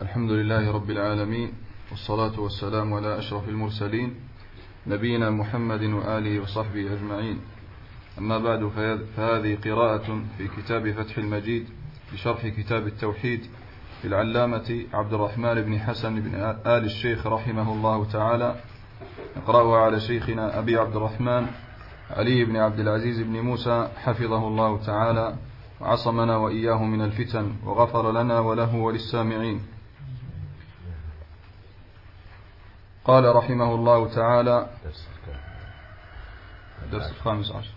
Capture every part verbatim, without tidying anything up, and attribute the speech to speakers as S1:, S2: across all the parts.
S1: الحمد لله رب العالمين، والصلاة والسلام على أشرف المرسلين نبينا محمد وآله وصحبه أجمعين. أما بعد، فهذه قراءة في كتاب فتح المجيد بشرح كتاب التوحيد للعلامة عبد الرحمن بن حسن بن آل الشيخ رحمه الله تعالى. نقرأها على شيخنا أبي عبد الرحمن علي بن عبد العزيز بن موسى حفظه الله تعالى، وعصمنا وإياه من الفتن، وغفر لنا وله وللسامعين. قال رحمه الله تعالى: الدرس الخامس عشر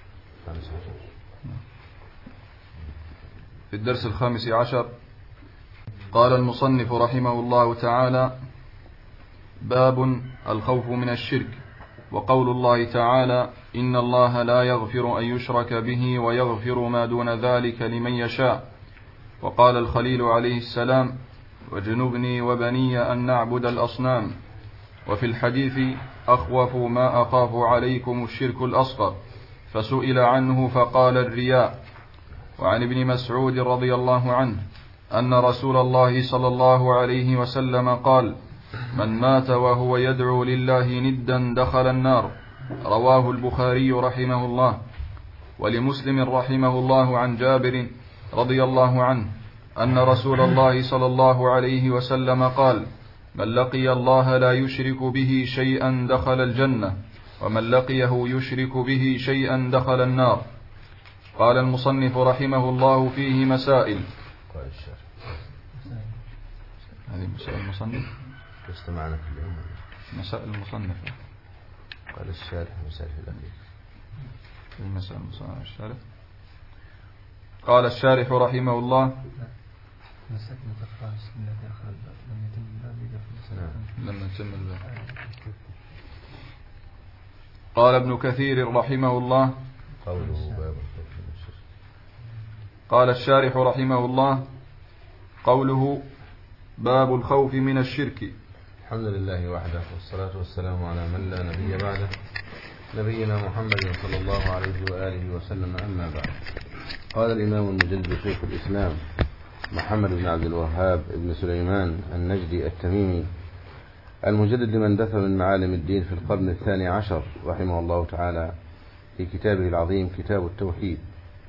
S1: في الدرس الخامس عشر قال المصنف رحمه الله تعالى: باب الخوف من الشرك. وقول الله تعالى: إن الله لا يغفر أن يشرك به ويغفر ما دون ذلك لمن يشاء. وقال الخليل عليه السلام: وجنبني وبني أن نعبد الأصنام. وفي الحديث: أخوف ما أخاف عليكم الشرك الأصغر، فسئل عنه فقال: الرياء. وعن ابن مسعود رضي الله عنه أن رسول الله صلى الله عليه وسلم قال: من مات وهو يدعو لله ندا دخل النار. رواه البخاري رحمه الله. ولمسلم رحمه الله عن جابر رضي الله عنه أن رسول الله صلى الله عليه وسلم قال: من لقي الله لا يشرك به شيئا دخل الجنة، ومن لقيه يشرك به شيئا دخل النار. قال المصنف رحمه الله: فيه مسائل. هذه مسائل المصنف
S2: استمعنا في اليوم
S1: مسائل المصنف.
S2: قال الشارح مسائل الأخير
S1: المسائل المصنف الشارح. قال الشارح رحمه الله: لم يتم الباب. قال ابن كثير رحمه الله:
S2: قوله باب الخوف من الشرك.
S1: قال الشارح رحمه الله: قوله باب الخوف من الشرك.
S2: الحمد لله وحده، والصلاة والسلام على من لا نبي بعده، نبينا محمد صلى الله عليه وآله وسلم. أما بعد، قال الإمام المجدد شيخ الإسلام محمد بن عبد الوهاب بن سليمان النجدي التميمي المجدد لمن دثر من معالم الدين في القرن الثاني عشر رحمه الله تعالى في كتابه العظيم كتاب التوحيد،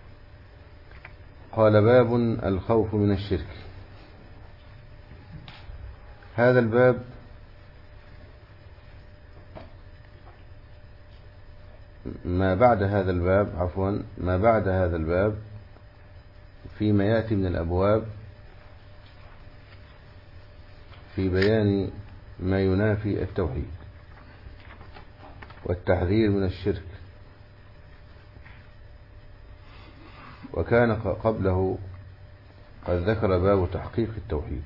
S2: قال: باب الخوف من الشرك. هذا الباب ما بعد هذا الباب عفوا ما بعد هذا الباب فيما يأتي من الأبواب في بيان ما ينافي التوحيد والتحذير من الشرك. وكان قبله قد ذكر باب تحقيق التوحيد،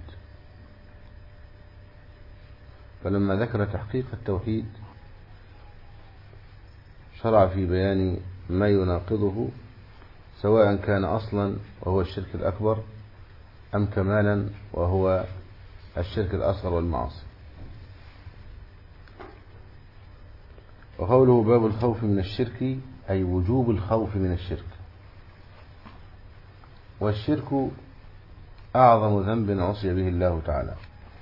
S2: فلما ذكر تحقيق التوحيد شرع في بيان ما يناقضه، سواء كان أصلا وهو الشرك الأكبر، أم كمالا وهو الشرك الأصغر والمعاصي. وقوله باب الخوف من الشرك أي وجوب الخوف من الشرك. والشرك أعظم ذنب عصي به الله تعالى،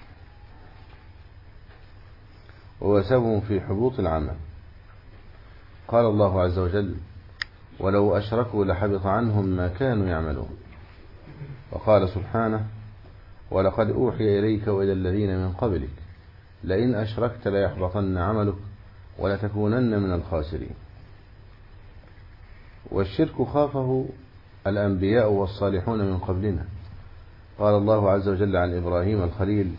S2: وهو سبب في حبوط العمل. قال الله عز وجل: ولو أشركوا لحبط عنهم ما كانوا يعملون. وقال سبحانه: ولقد أوحي إليك وإلى الذين من قبلك لئن أشركت ليحبطن عملك ولتكونن من الخاسرين. والشرك خافه الأنبياء والصالحون من قبلنا. قال الله عز وجل عن إبراهيم الخليل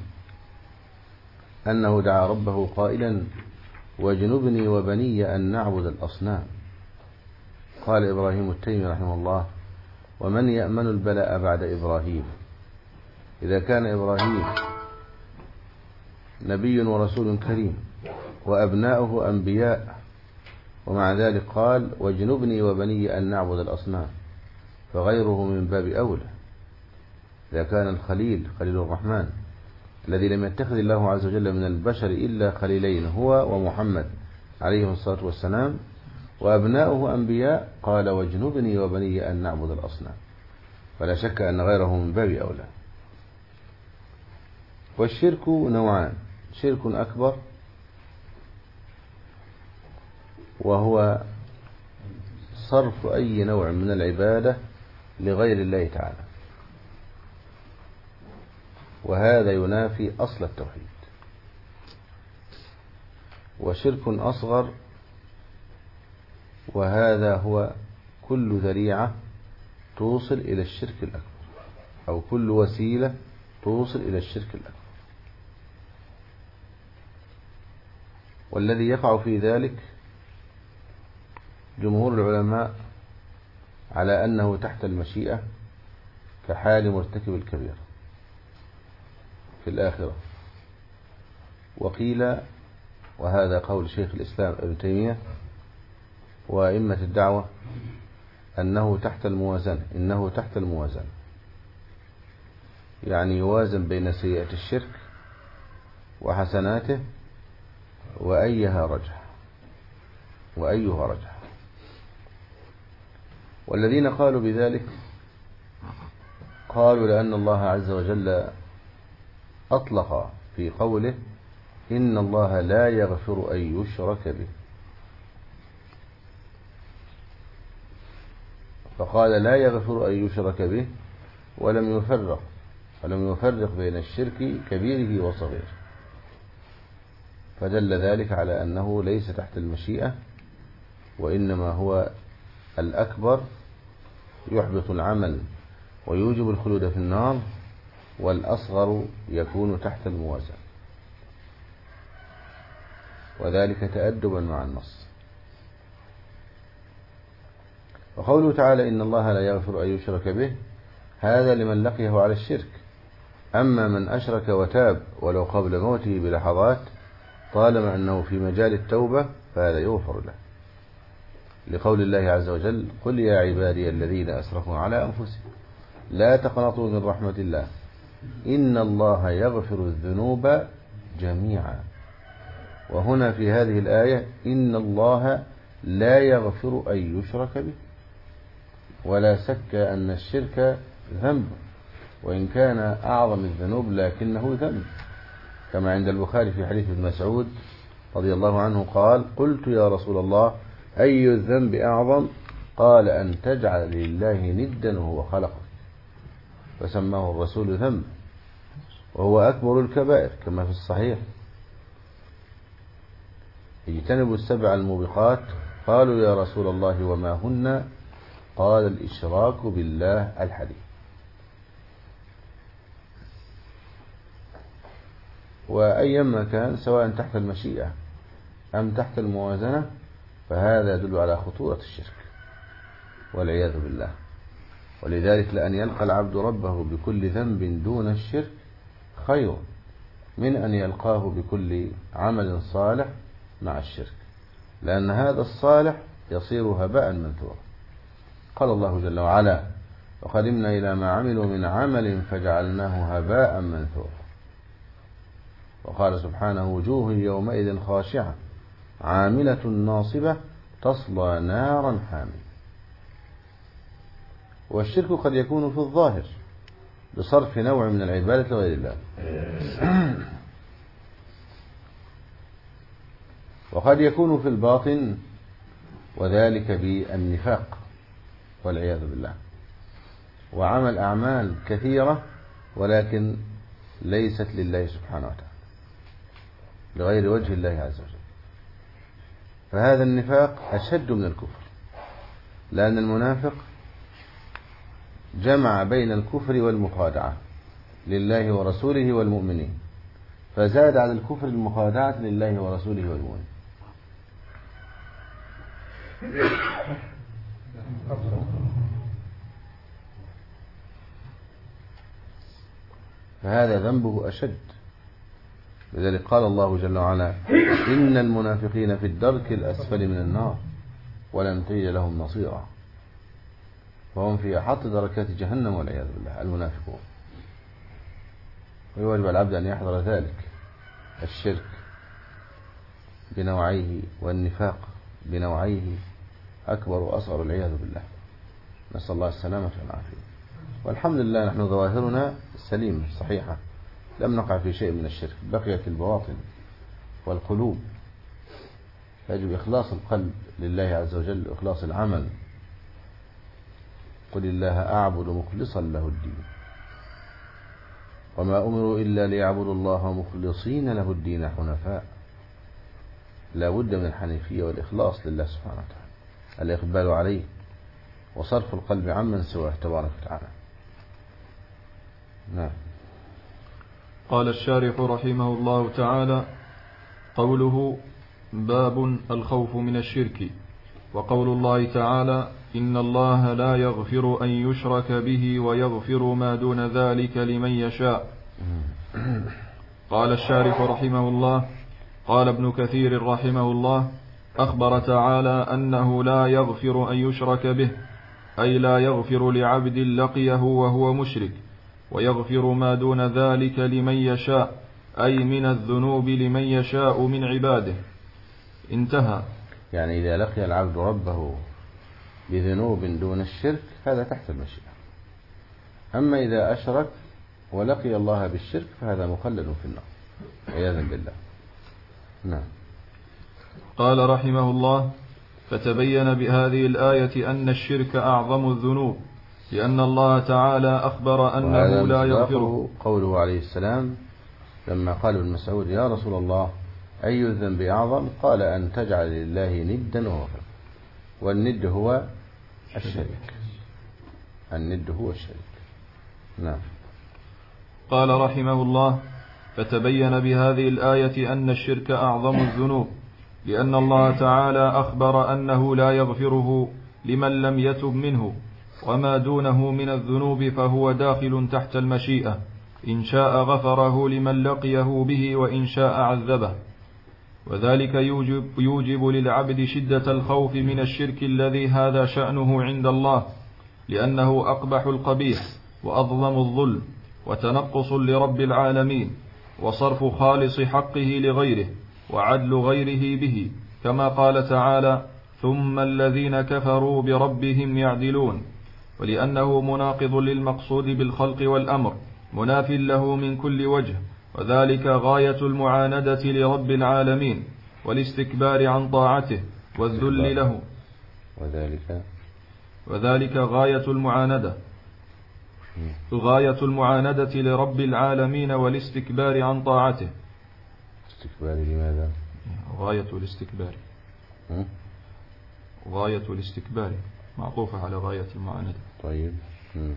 S2: أنه دعا ربه قائلا: واجنبني وبني أن نعبد الأصنام. قال إبراهيم التيمي رحمه الله: ومن يأمن البلاء بعد إبراهيم؟ إذا كان إبراهيم نبي ورسول كريم وأبناؤه أنبياء، ومع ذلك قال: واجنبني وبني أن نعبد الأصنام، فغيره من باب أولى. إذا كان الخليل خليل الرحمن الذي لم يتخذ الله عز وجل من البشر إلا خليلين، هو ومحمد عليه الصلاة والسلام، وأبناؤه أنبياء، قال: واجنبني وبني أن نعبد الأصنام، فلا شك أن غيره من باب أولى. والشرك نوعان: شرك أكبر وهو صرف أي نوع من العبادة لغير الله تعالى، وهذا ينافي أصل التوحيد. وشرك أصغر، وهذا هو كل ذريعة توصل إلى الشرك الأكبر، أو كل وسيلة توصل إلى الشرك الأكبر. والذي يقع في ذلك جمهور العلماء على أنه تحت المشيئة كحال مرتكب الكبيرة في الآخرة. وقيل، وهذا قول شيخ الإسلام ابن تيمية وأئمة الدعوة، أنه تحت الموازنة إنه تحت الموازنة، يعني يوازن بين سيئة الشرك وحسناته وأيها رجح وأيها رجح. والذين قالوا بذلك قالوا لأن الله عز وجل أطلق في قوله إن الله لا يغفر أن يشرك به، فقال لا يغفر أن يشرك به، ولم يفرق ولم يفرق بين الشرك كبيره وصغيره، فدل ذلك على أنه ليس تحت المشيئة، وإنما هو الأكبر يحبط العمل ويوجب الخلود في النار، والأصغر يكون تحت الموازنة، وذلك تأدبا مع النص. وقوله تعالى إن الله لا يغفر أن يشرك به، هذا لمن لقيه على الشرك. أما من أشرك وتاب ولو قبل موته بلحظات طالما أنه في مجال التوبة فهذا يغفر له، لقول الله عز وجل قل يا عبادي الذين أسرفوا على أنفسهم لا تقنطوا من رحمة الله إن الله يغفر الذنوب جميعا. وهنا في هذه الآية إن الله لا يغفر أن يشرك به، ولا شك أن الشرك ذنب، وإن كان أعظم الذنوب لكنه ذنب، كما عند البخاري في حديث ابن مسعود رضي الله عنه قال قلت يا رسول الله أي الذنب أعظم؟ قال أن تجعل لله ندا وهو خلقك، فسماه الرسول ذنب، وهو أكبر الكبائر كما في الصحيح. اجتنبوا السبع الموبقات، قالوا يا رسول الله وما هن؟ قال الإشراك بالله الحديث. وأيما كان سواء تحت المشيئة أم تحت الموازنة فهذا يدل على خطورة الشرك والعياذ بالله. ولذلك لأن يلقى العبد ربه بكل ذنب دون الشرك خير من أن يلقاه بكل عمل صالح مع الشرك، لأن هذا الصالح يصير هباء منثورا. قال الله جل وعلا وقدمنا إلى ما عملوا من عمل فجعلناه هباء منثورا. وقال سبحانه وجوه يومئذ خاشعة عاملة ناصبة تصلى نارا حامية. والشرك قد يكون في الظاهر بصرف نوع من العبادة لغير الله، وقد يكون في الباطن، وذلك بالنفاق والعياذ بالله، وعمل أعمال كثيرة ولكن ليست لله سبحانه وتعالى لغير وجه الله عز وجل، فهذا النفاق أشد من الكفر، لأن المنافق جمع بين الكفر والمخادعة لله ورسوله والمؤمنين، فزاد على الكفر المخادعة لله ورسوله والمؤمنين. فهذا ذنبه أشد. لذلك قال الله جل وعلا إن المنافقين في الدرك الأسفل من النار ولن تجد لهم نصيرا، فهم في أحط دركات جهنم والعياذ بالله المنافقون. ويجب العبد أن يحذر ذلك، الشرك بنوعيه والنفاق بنوعيه أكبر وأصغر والعياذ بالله، نسأل الله السلامة والعافية. والحمد لله نحن ظواهرنا سليمة صحيحة لم نقع في شيء من الشرك، بقيت البواطن والقلوب. يجب إخلاص القلب لله عز وجل، إخلاص العمل. قل الله أعبد مخلصا له الدين وما أمروا إلا ليعبدوا الله مخلصين له الدين حنفاء. لا بد من الحنيفية والإخلاص لله سبحانه وتعالى، الإقبال عليه وصرف القلب عمن سواه تبارك وتعالى. نعم.
S1: قال الشارح رحمه الله تعالى: قوله باب الخوف من الشرك، وقول الله تعالى: إن الله لا يغفر أن يشرك به ويغفر ما دون ذلك لمن يشاء. قال الشارح رحمه الله: قال ابن كثير رحمه الله: أخبر تعالى أنه لا يغفر أن يشرك به، أي لا يغفر لعبد لقيه وهو مشرك، ويغفر ما دون ذلك لمن يشاء، أي من الذنوب لمن يشاء من عباده. انتهى.
S2: يعني إذا لقي العبد ربه بذنوب دون الشرك هذا تحت المشيئة. أما إذا أشرك ولقي الله بالشرك فهذا مخلد في النار عياذا بالله. نعم.
S1: قال رحمه الله: فتبين بهذه الآية أن الشرك أعظم الذنوب، لأن الله تعالى أخبر أنه لا يغفره.
S2: قوله عليه السلام لما قال ابن مسعود: يا رسول الله أي الذنب أعظم؟ قال: أن تجعل لله ندا وهو خلقك. والند هو الشرك. الند هو الشرك. نعم.
S1: قال رحمه الله: فتبين بهذه الآية أن الشرك أعظم الذنوب، لأن الله تعالى أخبر أنه لا يغفره لمن لم يتب منه، وما دونه من الذنوب فهو داخل تحت المشيئة، إن شاء غفره لمن لقيه به وإن شاء عذبه. وذلك يوجب, يوجب للعبد شدة الخوف من الشرك الذي هذا شأنه عند الله، لأنه أقبح القبيح وأظلم الظلم وتنقص لرب العالمين، وصرف خالص حقه لغيره وعدل غيره به، كما قال تعالى: ثم الذين كفروا بربهم يعدلون. ولأنه مناقض للمقصود بالخلق والأمر، مناف له من كل وجه، وذلك غاية المعاندة لرب العالمين والاستكبار عن طاعته والذل له.
S2: وذلك
S1: وذلك غاية المعاندة غاية المعاندة لرب العالمين والاستكبار عن طاعته.
S2: استكبار لماذا؟
S1: غاية الاستكبار غاية الاستكبار معطوفة على غاية المعاندة.
S2: طيب. م.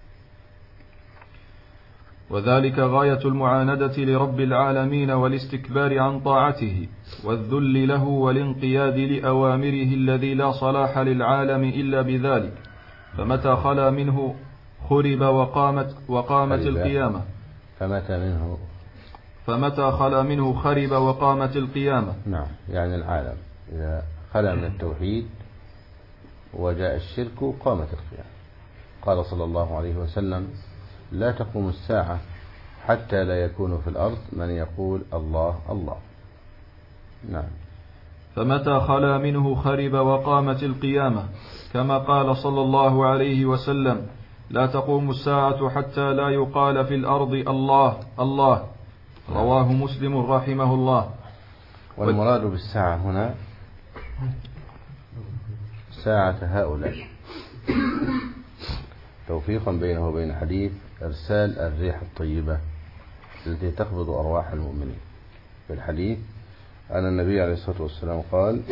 S1: وذلك غاية المعاندة لرب العالمين والاستكبار عن طاعته والذل له والانقياد لأوامره الذي لا صلاح للعالم إلا بذلك، فمتى خلا منه خرب وقامت, وقامت القيامة
S2: فمتى منه
S1: فمتى خلا منه خرب وقامت القيامة.
S2: نعم. يعني العالم إذا خلا من التوحيد وجاء الشرك قامت القيامة. قال صلى الله عليه وسلم: لا تقوم الساعة حتى لا يكون في الأرض من يقول الله الله. نعم.
S1: فمتى خلا منه خرب وقامت القيامة، كما قال صلى الله عليه وسلم: لا تقوم الساعة حتى لا يقال في الأرض الله الله. رواه مسلم رحمه الله.
S2: والمراد بالساعة هنا ساعة هؤلاء، توفيقا بينه وبين حديث إرسال الريح الطيبة التي تقبض أرواح المؤمنين. في الحديث أن النبي عليه الصلاة والسلام قال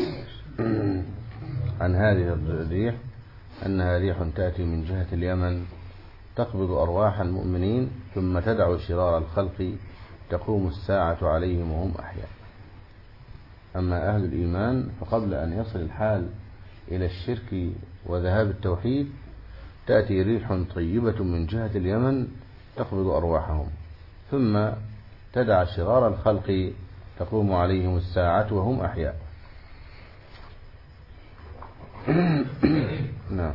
S2: عن هذه الريح أنها ريح تأتي من جهة اليمن تقبض أرواح المؤمنين ثم تدع شرار الخلق تقوم الساعة عليهم وهم أحياء. أما أهل الإيمان فقبل أن يصل الحال إلى الشرك وذهاب التوحيد تأتي ريح طيبة من جهة اليمن تقبض أرواحهم ثم تدع شرار الخلق تقوم عليهم الساعة وهم أحياء. نعم.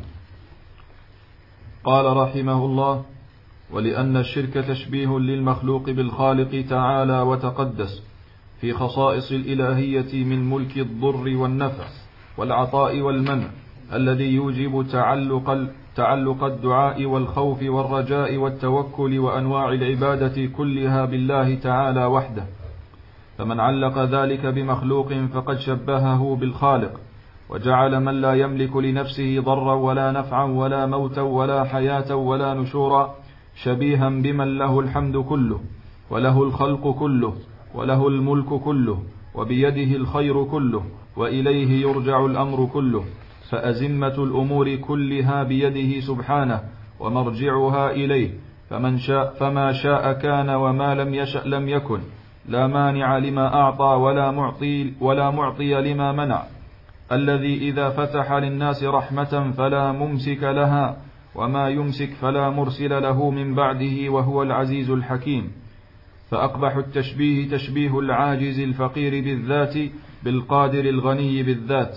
S1: قال رحمه الله: ولأن الشرك تشبيه للمخلوق بالخالق تعالى وتقدس في خصائص الإلهية من ملك الضر والنفع والعطاء والمنع الذي يوجب تعلق, تعلق الدعاء والخوف والرجاء والتوكل وأنواع العبادة كلها بالله تعالى وحده. فمن علق ذلك بمخلوق فقد شبهه بالخالق، وجعل من لا يملك لنفسه ضرا ولا نفعا ولا موتا ولا حياة ولا نشورا شبيها بمن له الحمد كله وله الخلق كله وله الملك كله وبيده الخير كله وإليه يرجع الأمر كله، فأزمة الأمور كلها بيده سبحانه ومرجعها إليه، فمن شاء فما شاء كان وما لم يشأ لم يكن، لا مانع لما أعطى ولا معطي, ولا معطي لما منع، الذي إذا فتح للناس رحمة فلا ممسك لها وما يمسك فلا مرسل له من بعده وهو العزيز الحكيم. فأقبح التشبيه تشبيه العاجز الفقير بالذات بالقادر الغني بالذات.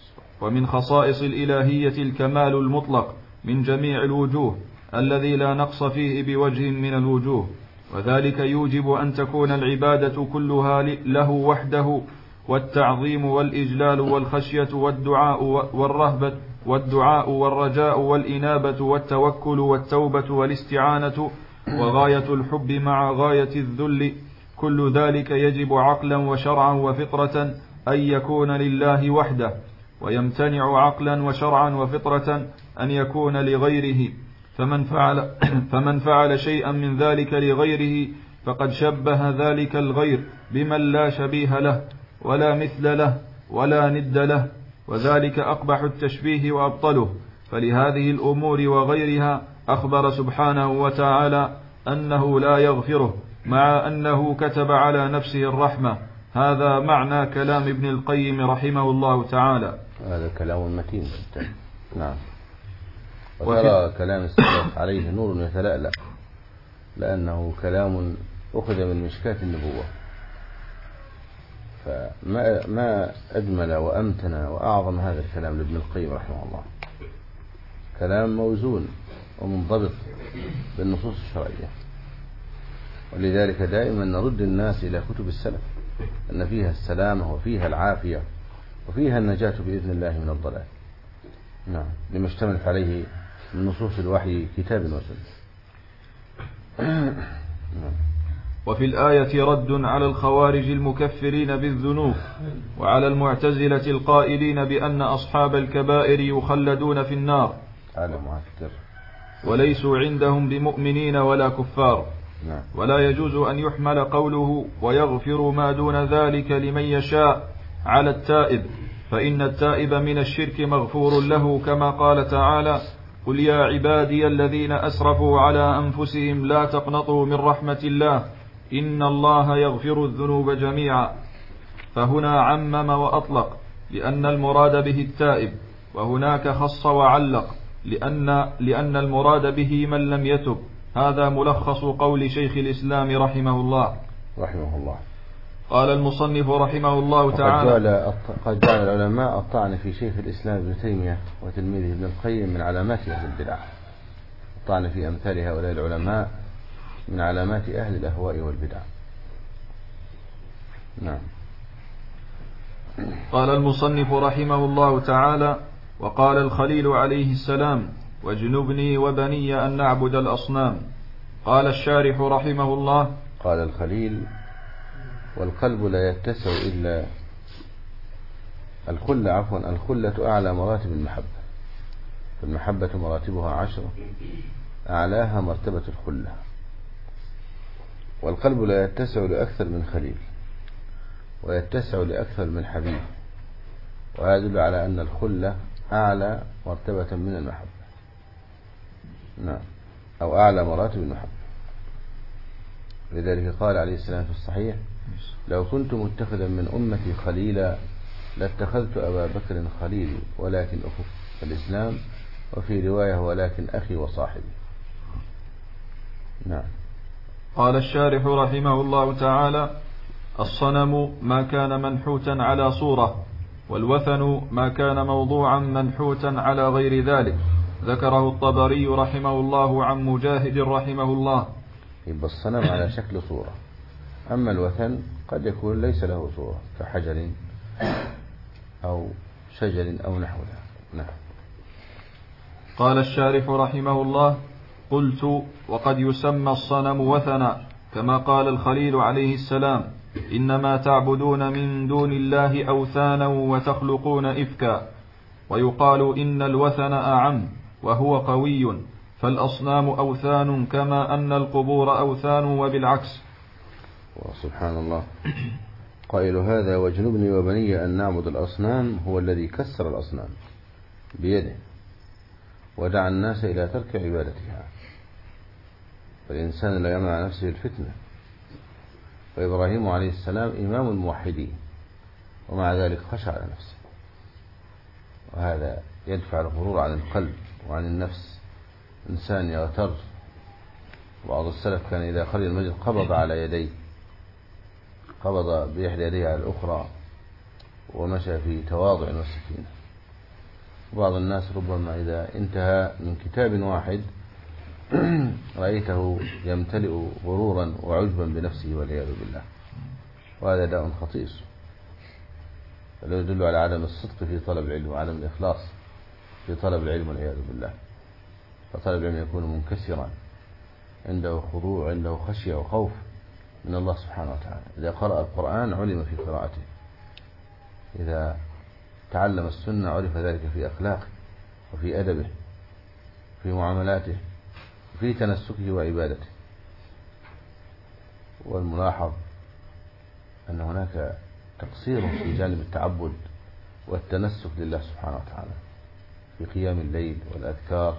S1: ومن خصائص الإلهية الكمال المطلق من جميع الوجوه الذي لا نقص فيه بوجه من الوجوه، وذلك يوجب أن تكون العبادة كلها له وحده، والتعظيم والإجلال والخشية والدعاء والرهبة والدعاء والرجاء والإنابة والتوكل والتوبة والاستعانة وغاية الحب مع غاية الذل، كل ذلك يجب عقلا وشرعا وفطرة أن يكون لله وحده، ويمتنع عقلا وشرعا وفطرة أن يكون لغيره. فمن فعل, فمن فعل شيئا من ذلك لغيره فقد شبه ذلك الغير بمن لا شبيه له ولا مثل له ولا ند له، وذلك أقبح التشبيه وأبطله. فلهذه الأمور وغيرها أخبر سبحانه وتعالى أنه لا يغفره، مع أنه كتب على نفسه الرحمة. هذا معنى كلام ابن القيم رحمه الله تعالى.
S2: هذا كلام متين جدا. نعم. وترى كلام السلف عليه نور يتلألأ، لأنه كلام أخذ من مشكاة النبوة، فما ما أجمل وأمتن وأعظم هذا الكلام لابن القيم رحمه الله. كلام موزون ومنضبط بالنصوص الشرعية، ولذلك دائما نرد الناس إلى كتب السلف، أن فيها السلامة وفيها العافية وفيها النجاة بإذن الله من الضلال. نعم، لما اشتملت عليه من نصوص الوحي كتاب وسنة. نعم.
S1: وفي الآية رد على الخوارج المكفرين بالذنوب، وعلى المعتزلة القائلين بأن أصحاب الكبائر يخلدون في النار وليسوا عندهم بمؤمنين ولا كفار.
S2: نعم.
S1: ولا يجوز أن يحمل قوله ويغفر ما دون ذلك لمن يشاء على التائب، فإن التائب من الشرك مغفور له، كما قال تعالى: قل يا عبادي الذين أسرفوا على أنفسهم لا تقنطوا من رحمة الله إن الله يغفر الذنوب جميعا. فهنا عمم وأطلق لأن المراد به التائب، وهناك خص وعلق لأن, لأن المراد به من لم يتب. هذا ملخص قول شيخ الإسلام رحمه الله
S2: رحمه الله.
S1: قال المصنف رحمه الله تعالى:
S2: قد جعل العلماء الطعن في شيخ الإسلام ابن تيمية وتلميذه ابن القيم من علامات أهل البدع. الطعن في أمثال هؤلاء العلماء من علامات أهل الأهواء والبدع. نعم.
S1: قال المصنف رحمه الله تعالى: وقال الخليل عليه السلام: واجنبني وبني أن نعبد الأصنام. قال الشارح رحمه الله:
S2: قال الخليل: والقلب لا يتسع إلا الخلة عفوا الخلة أعلى مراتب المحبة، فالمحبة مراتبها عشرة، أعلاها مرتبة الخلة، والقلب لا يتسع لأكثر من خليل ويتسع لأكثر من حبيب، ويدل على أن الخلة أعلى مرتبة من المحبة. نعم، أو أعلى مراتب المحبة. لذلك قال عليه السلام في الصحيح: لو كنت متخذا من أمتي خليلا لاتخذت أبا بكر خليلي، ولكن أخف الإسلام، وفي رواية ولكن أخي وصاحبي. نعم.
S1: قال الشارح رحمه الله تعالى: الصنم ما كان منحوتا على صورة، والوثن ما كان موضوعا منحوتا على غير ذلك. ذكره الطبري رحمه الله عن مجاهد رحمه الله.
S2: يبقى الصنم على شكل صورة، أما الوثن قد يكون ليس له صورة كحجر أو شجر أو نحوها. نعم.
S1: قال الشارح رحمه الله: قلت: وقد يسمى الصنم وثنا، كما قال الخليل عليه السلام: إنما تعبدون من دون الله أوثانا وتخلقون إفكا. ويقال إن الوثن أعم وهو قوي، فالأصنام أوثان كما أن القبور أوثان وبالعكس.
S2: سبحان الله. قائل هذا واجنبني وبني أن نعبد الأصنام هو الذي كسر الأصنام بيده ودعا الناس إلى ترك عبادتها، فالإنسان لا يمنع نفسه الفتنة. وإبراهيم عليه السلام إمام الموحدين ومع ذلك خشع على نفسه، وهذا يدفع الغرور عن القلب وعن النفس. إنسان يغتر. بعض السلف كان إذا خرج المسجد قبض على يديه، قبض بإحدى يديه على الأخرى ومشى في تواضع وسكينة. بعض الناس ربما إذا انتهى من كتاب واحد رأيته يمتلئ غرورا وعجبا بنفسه والعياذ بالله، وهذا داء خطير، فلا يدل على عدم الصدق في طلب العلم وعدم الإخلاص في طلب العلم والعياذ بالله. فطلب العلم يكون منكسرا، عنده خضوع، عنده خشية وخوف من الله سبحانه وتعالى. إذا قرأ القرآن علم في قراءته، إذا تعلم السنة عرف ذلك في أخلاقه وفي أدبه في معاملاته في تنسكه وعبادته. والملاحظ أن هناك تقصير في جانب التعبد والتنسك لله سبحانه وتعالى في قيام الليل والأذكار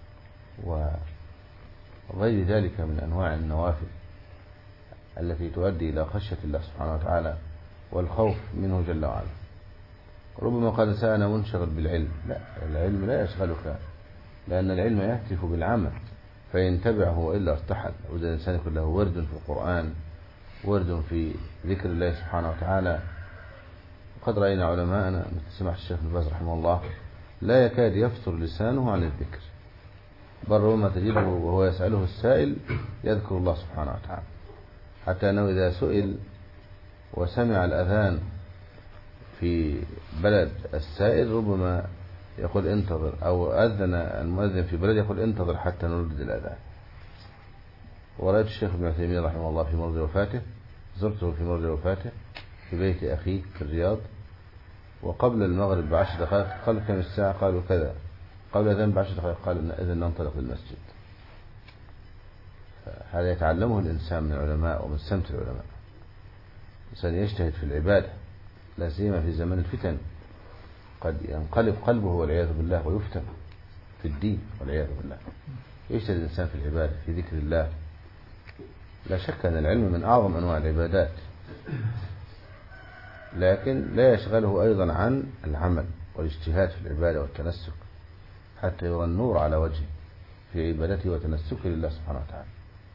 S2: وغير ذلك من أنواع النوافل التي تؤدي إلى خشية الله سبحانه وتعالى والخوف منه جل وعلا. ربما قد سأنا منشغل بالعلم، لا، العلم لا يشغلك، لأن العلم يهتف بالعمل فإن تبعه وإلا ارتحل. وإذا الإنسان يكون له ورد في القرآن، ورد في ذكر الله سبحانه وتعالى. وقد رأينا علماءنا مثل سماحة الشيخ ابن باز رحمه الله لا يكاد يفتر لسانه عن الذكر، بل ربما تجده وهو يسأله السائل يذكر الله سبحانه وتعالى، حتى أنه إذا سئل وسمع الأذان في بلد السائل ربما يقول انتظر، أو أذن المؤذن في بلد يقول انتظر حتى نردد الأذان. ورأيت الشيخ ابن عثيمين رحمه الله في مرض وفاته، زرته في مرض وفاته في بيت أخيه في الرياض، وقبل المغرب بعشر دقائق قال كم الساعة؟ قالوا كذا. قبل الأذان بعشر دقائق قال إذن ننطلق للمسجد. هذا يتعلمه الإنسان من العلماء ومن سمت العلماء. الإنسان يجتهد في العبادة لا سيما في زمن الفتن، قد ينقلب قلبه والعياذ بالله ويفتن في الدين والعياذ بالله. يجتهد الإنسان في العبادة في ذكر الله. لا شك أن العلم من أعظم أنواع العبادات، لكن لا يشغله أيضا عن العمل والاجتهاد في العبادة والتنسك حتى يرى النور على وجهه في عبادته وتنسكه لله سبحانه وتعالى.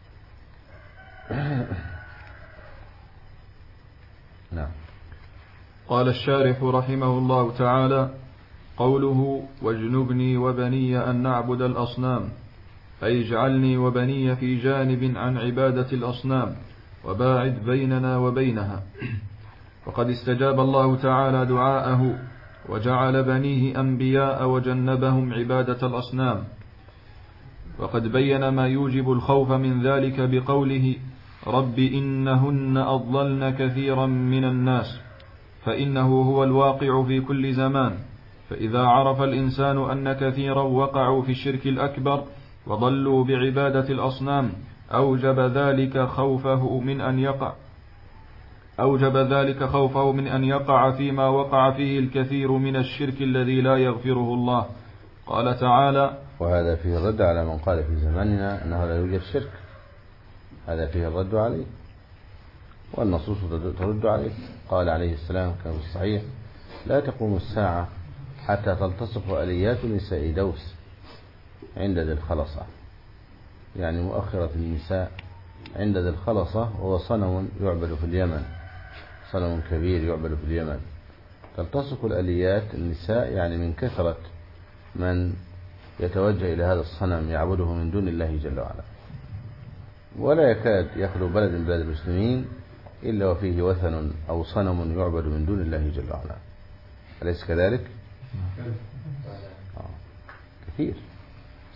S2: نعم.
S1: قال الشارح رحمه الله تعالى: قوله واجنبني وبني أن نعبد الأصنام، أي اجعلني وبني في جانب عن عبادة الأصنام وباعد بيننا وبينها. وقد استجاب الله تعالى دعاءه وجعل بنيه أنبياء وجنبهم عبادة الأصنام. وقد بين ما يوجب الخوف من ذلك بقوله: رب إنهن أضللن كثيرا من الناس، فإنه هو الواقع في كل زمان. فإذا عرف الإنسان أن كثيرا وقعوا في الشرك الأكبر وضلوا بعبادة الأصنام أوجب ذلك خوفه من أن يقع أوجب ذلك خوفه من أن يقع فيما وقع فيه الكثير من الشرك الذي لا يغفره الله. قال تعالى:
S2: وهذا فيه الرد على من قال في زماننا أنه لا يوجد شرك، هذا فيه الرد عليه والنصوص ترد عليه. قال عليه السلام كما في الصحيح: لا تقوم الساعة حتى تلتصق آليات نساء دوس عند ذي الخلصة، يعني مؤخرة النساء عند ذي الخلصة، وهو صنم يعبد في اليمن، صنم كبير يعبد في اليمن. تلتصق الآليات النساء يعني من كثرة من يتوجه إلى هذا الصنم يعبده من دون الله جل وعلا. ولا يكاد يخلو بلد من بلاد المسلمين إلا وفيه وثن أو صنم يعبد من دون الله جل وعلا. أليس كذلك؟ آه. كثير.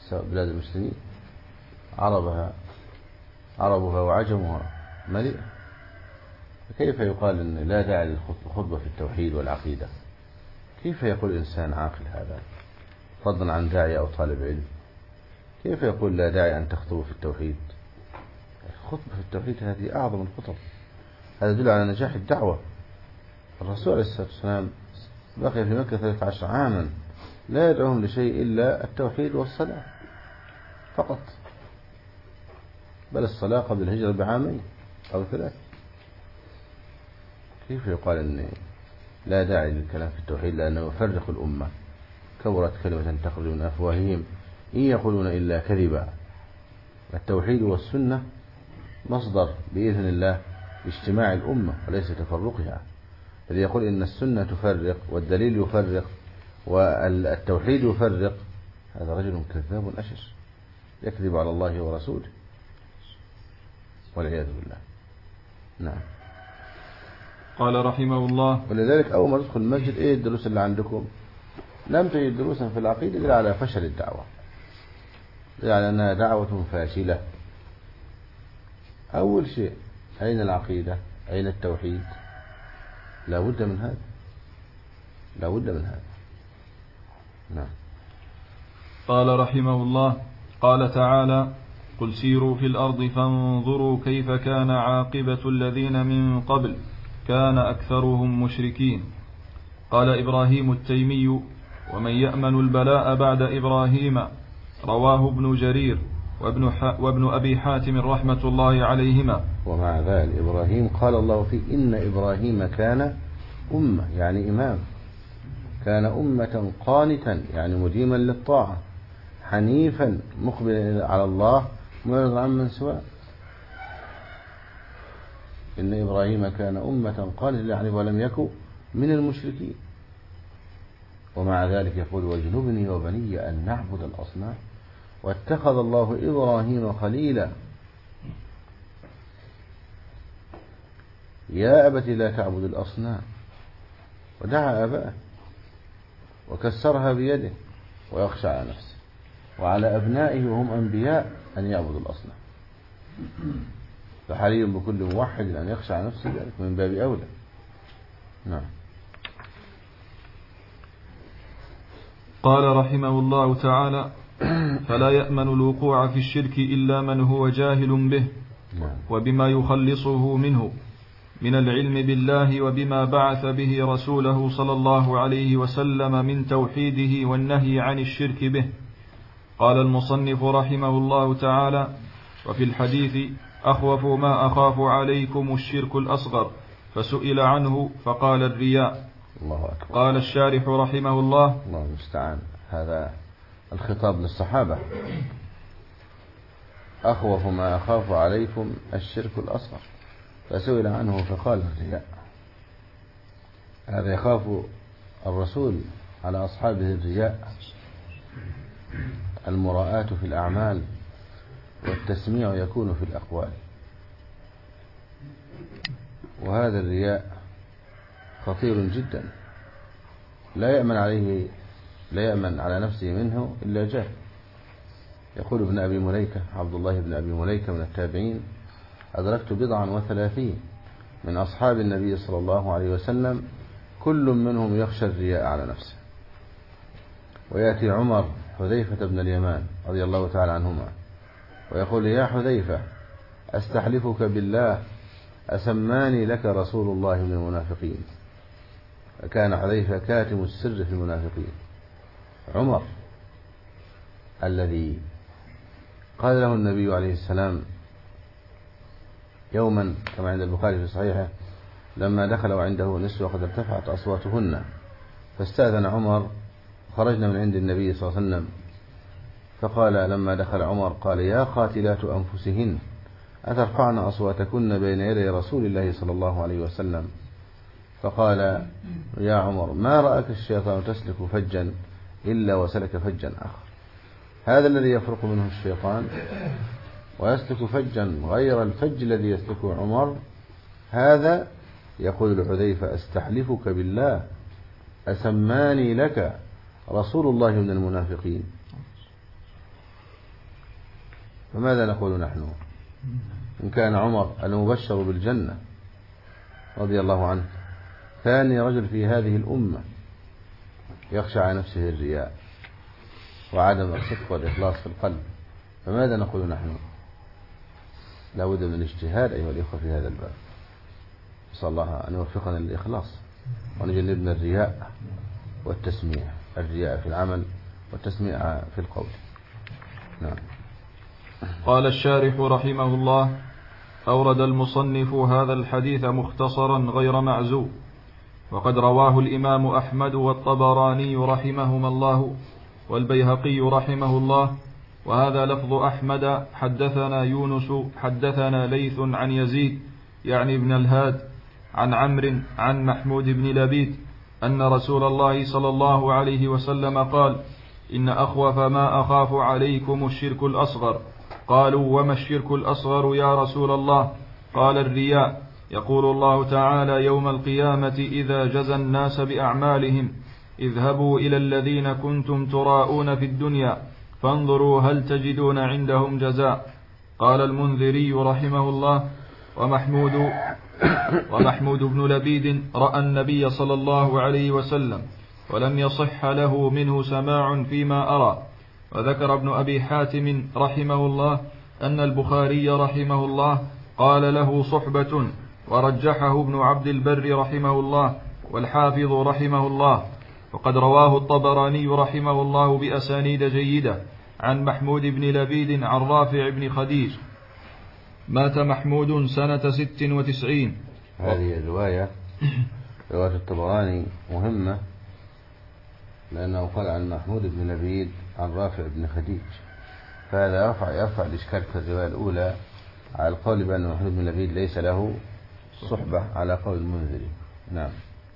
S2: سواء بلاد المسلمين عربها عربها وعجمها مليئة، كيف يقال أن لا داعي للخطبة في التوحيد والعقيدة؟ كيف يقول إنسان عاقل هذا فضلا عن داعي أو طالب علم؟ كيف يقول لا داعي أن تخطبوا في التوحيد؟ الخطبة في التوحيد هذه أعظم الخطب، هذا يدل على نجاح الدعوة. الرسول عليه الصلاة والسلام بقي في مكة ثلاثة عشر عاما لا يدعوهم لشيء إلا التوحيد والصلاة فقط، بل الصلاة قبل الهجرة بعامين أو ثلاث. كيف يقال أن لا داعي للكلام في التوحيد لأنه يفرق الأمة؟ كبرت كلمة تخرج من أفواههم إن يقولون إلا كذبا. التوحيد والسنة مصدر بإذن الله لاجتماع الأمة وليس تفرقها. الذي يقول إن السنة تفرق والدليل يفرق والتوحيد يفرق هذا رجل كذاب أشر يكذب على الله ورسوله والعياذ بالله. نعم.
S1: قال رحمه الله:
S2: ولذلك أول ما تدخل المسجد إيه الدروس اللي عندكم؟ لم تجد دروسا في العقيدة إلا على فشل الدعوة، يعني أنها دعوة فاشلة. أول شيء أين العقيدة؟ أين التوحيد؟ لا بد من هذا، لا بد من هذا. نعم.
S1: قال رحمه الله: قال تعالى: قل سيروا في الأرض فانظروا كيف كان عاقبة الذين من قبل كان أكثرهم مشركين. قال إبراهيم التيمي: ومن يأمن البلاء بعد إبراهيم؟ رواه ابن جرير وابن, وابن أبي حاتم رحمة الله عليهما.
S2: ومع ذلك إبراهيم قال الله فيه إن إبراهيم كان أمة، يعني إمام، كان أمة قانتا يعني مديما للطاعة، حنيفا مقبلا على الله معرضا عمن سواه. إن إبراهيم كان أمة قانتا يعني ولم يكن من المشركين. ومع ذلك يقول: واجنبني وبني أن نعبد الأصنام واتخذ الله إبراهيم خليلا. يا أبت لا تعبد الأصنام، ودعا أباه وكسرها بيده ويخشى على نفسه، وعلى أبنائه وهم أنبياء أن يعبدوا الأصنام. فحري بكل موحد أن يخشى على نفسه ذلك من باب أولى. نعم.
S1: قال رحمه الله تعالى: فلا يأمن الوقوع في الشرك إلا من هو جاهل به وبما يخلصه منه من العلم بالله وبما بعث به رسوله صلى الله عليه وسلم من توحيده والنهي عن الشرك به. قال المصنف رحمه الله تعالى: وفي الحديث: أخوف ما أخاف عليكم الشرك الأصغر، فسئل عنه فقال: الرياء.
S2: الله أكبر.
S1: قال الشارح رحمه الله:
S2: الله المستعان. هذا الخطاب للصحابة: أخوف ما أخاف عليكم الشرك الأصغر، فسئل عنه فقال: الرياء. هذا يخاف الرسول على أصحابه الرياء، المراءة في الأعمال، والتسميع يكون في الأقوال. وهذا الرياء خطير جدا، لا يأمن عليه لا يأمن على نفسه منه إلا جاهل. يقول ابن أبي مليكة، عبد الله بن أبي مليكة من التابعين: أدركت بضعا وثلاثين من أصحاب النبي صلى الله عليه وسلم كل منهم يخشى الرياء على نفسه. ويأتي عمر حذيفة بن اليمان رضي الله تعالى عنهما ويقول: يا حذيفة أستحلفك بالله أسماني لك رسول الله من المنافقين. فكان حذيفة كاتم السر في المنافقين. عمر الذي قال له النبي عليه السلام يوما كما عند البخاري في صحيحه لما دخل وعنده نسوة قد ارتفعت أصواتهن، فاستأذن عمر، خرجنا من عند النبي صلى الله عليه وسلم، فقال لما دخل عمر قال: يا قاتلات أنفسهن أترفعن أصواتكن بين يدي رسول الله صلى الله عليه وسلم؟ فقال: يا عمر ما رأك الشيطان تسلك فجا إلا وسلك فجا آخر. هذا الذي يفرق منه الشيطان ويسلك فجا غير الفج الذي يسلكه عمر. هذا يقول لحذيفة: أستحلفك بالله أسماني لك رسول الله من المنافقين. فماذا نقول نحن إن كان عمر المبشر بالجنة رضي الله عنه ثاني رجل في هذه الأمة يخشى على نفسه الرياء وعدم الصدق والإخلاص في القلب، فماذا نقول نحن؟ لا بد من الاجتهاد أيها الإخوة في هذا الباب. نسأل الله أن يوفقنا للإخلاص ونجنبنا الرياء والتسميع، الرياء في العمل والتسميع في القول. نعم.
S1: قال الشارح رحمه الله: أورد المصنف هذا الحديث مختصرا غير معزو، وقد رواه الإمام أحمد والطبراني رحمهما الله والبيهقي رحمه الله، وهذا لفظ أحمد: حدثنا يونس حدثنا ليث عن يزيد يعني ابن الهاد عن عمرو عن محمود بن لبيد أن رسول الله صلى الله عليه وسلم قال: إن أخوف ما أخاف عليكم الشرك الأصغر. قالوا: وما الشرك الأصغر يا رسول الله؟ قال: الرياء. يقول الله تعالى يوم القيامة: إذا جزى الناس بأعمالهم اذهبوا إلى الذين كنتم تراءون في الدنيا فانظروا هل تجدون عندهم جزاء. قال المنذري رحمه الله: ومحمود ومحمود بن لبيد رأى النبي صلى الله عليه وسلم ولم يصح له منه سماع فيما أرى. وذكر ابن أبي حاتم رحمه الله أن البخاري رحمه الله قال له صحبة، ورجحه ابن عبد البر رحمه الله والحافظ رحمه الله. وقد رواه الطبراني رحمه الله بأسانيد جيدة عن محمود بن لبيد عن رافع بن خديج. مات محمود سنة ست وتسعين.
S2: هذه الرواية رواية الطبراني مهمة، لأنه قال عن محمود بن لبيد عن رافع بن خديج، فهذا يرفع يرفع الإشكال في الرواية الأولى على القول بأن محمود بن لبيد ليس له صحبة على قول المنذري. نعم.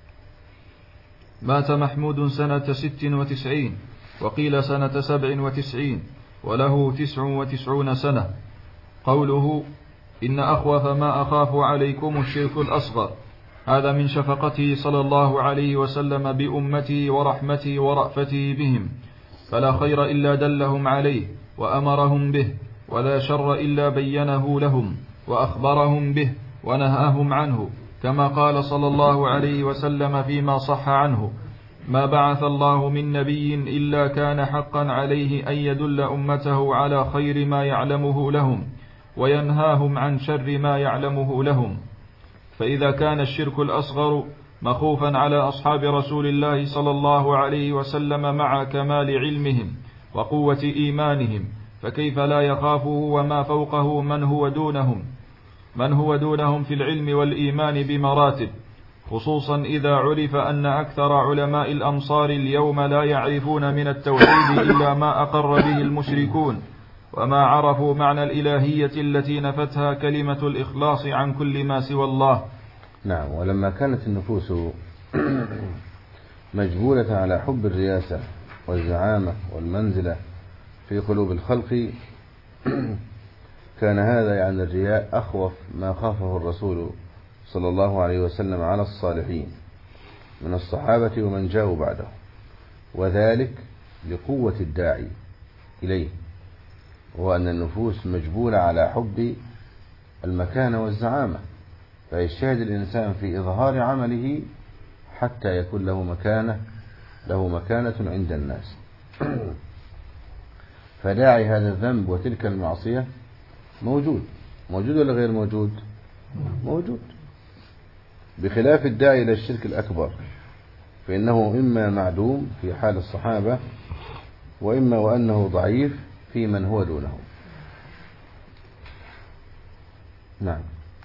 S1: مات محمود سنة ست وتسعين، وقيل سنة سبع وتسعين، وله تسع وتسعون سنة. قوله: إن أخوف ما أخاف عليكم الشرك الأصغر، هذا من شفقته صلى الله عليه وسلم بأمته ورحمته ورأفته بهم، فلا خير إلا دلهم عليه وأمرهم به، ولا شر إلا بينه لهم وأخبرهم به ونهاهم عنه، كما قال صلى الله عليه وسلم فيما صح عنه: ما بعث الله من نبي إلا كان حقا عليه أن يدل أمته على خير ما يعلمه لهم وينهاهم عن شر ما يعلمه لهم. فإذا كان الشرك الأصغر مخوفا على أصحاب رسول الله صلى الله عليه وسلم مع كمال علمهم وقوة إيمانهم، فكيف لا يخافه وما فوقه من هو دونهم من هو دونهم في العلم والإيمان بمراتب، خصوصا إذا عرف أن أكثر علماء الأمصار اليوم لا يعرفون من التوحيد إلا ما أقر به المشركون، وما عرفوا معنى الإلهية التي نفتها كلمة الإخلاص عن كل ما سوى الله.
S2: نعم. ولما كانت النفوس مجبولة على حب الرياسة والزعامة والمنزلة في قلوب الخلق، كان هذا يعني الرياء أخوف ما خافه الرسول صلى الله عليه وسلم على الصالحين من الصحابة ومن جاءوا بعده، وذلك لقوة الداعي إليه، وأن النفوس مجبولة على حب المكانة والزعامة، فيجتهد الإنسان في إظهار عمله حتى يكون له مكانة له مكانة عند الناس. فداعي هذا الذنب وتلك المعصية موجود موجود ولا غير موجود؟ موجود، بخلاف الداعي إلى الشرك الأكبر، فإنه إما معدوم في حال الصحابة، وإما وأنه ضعيف في من هو دونه. نعم.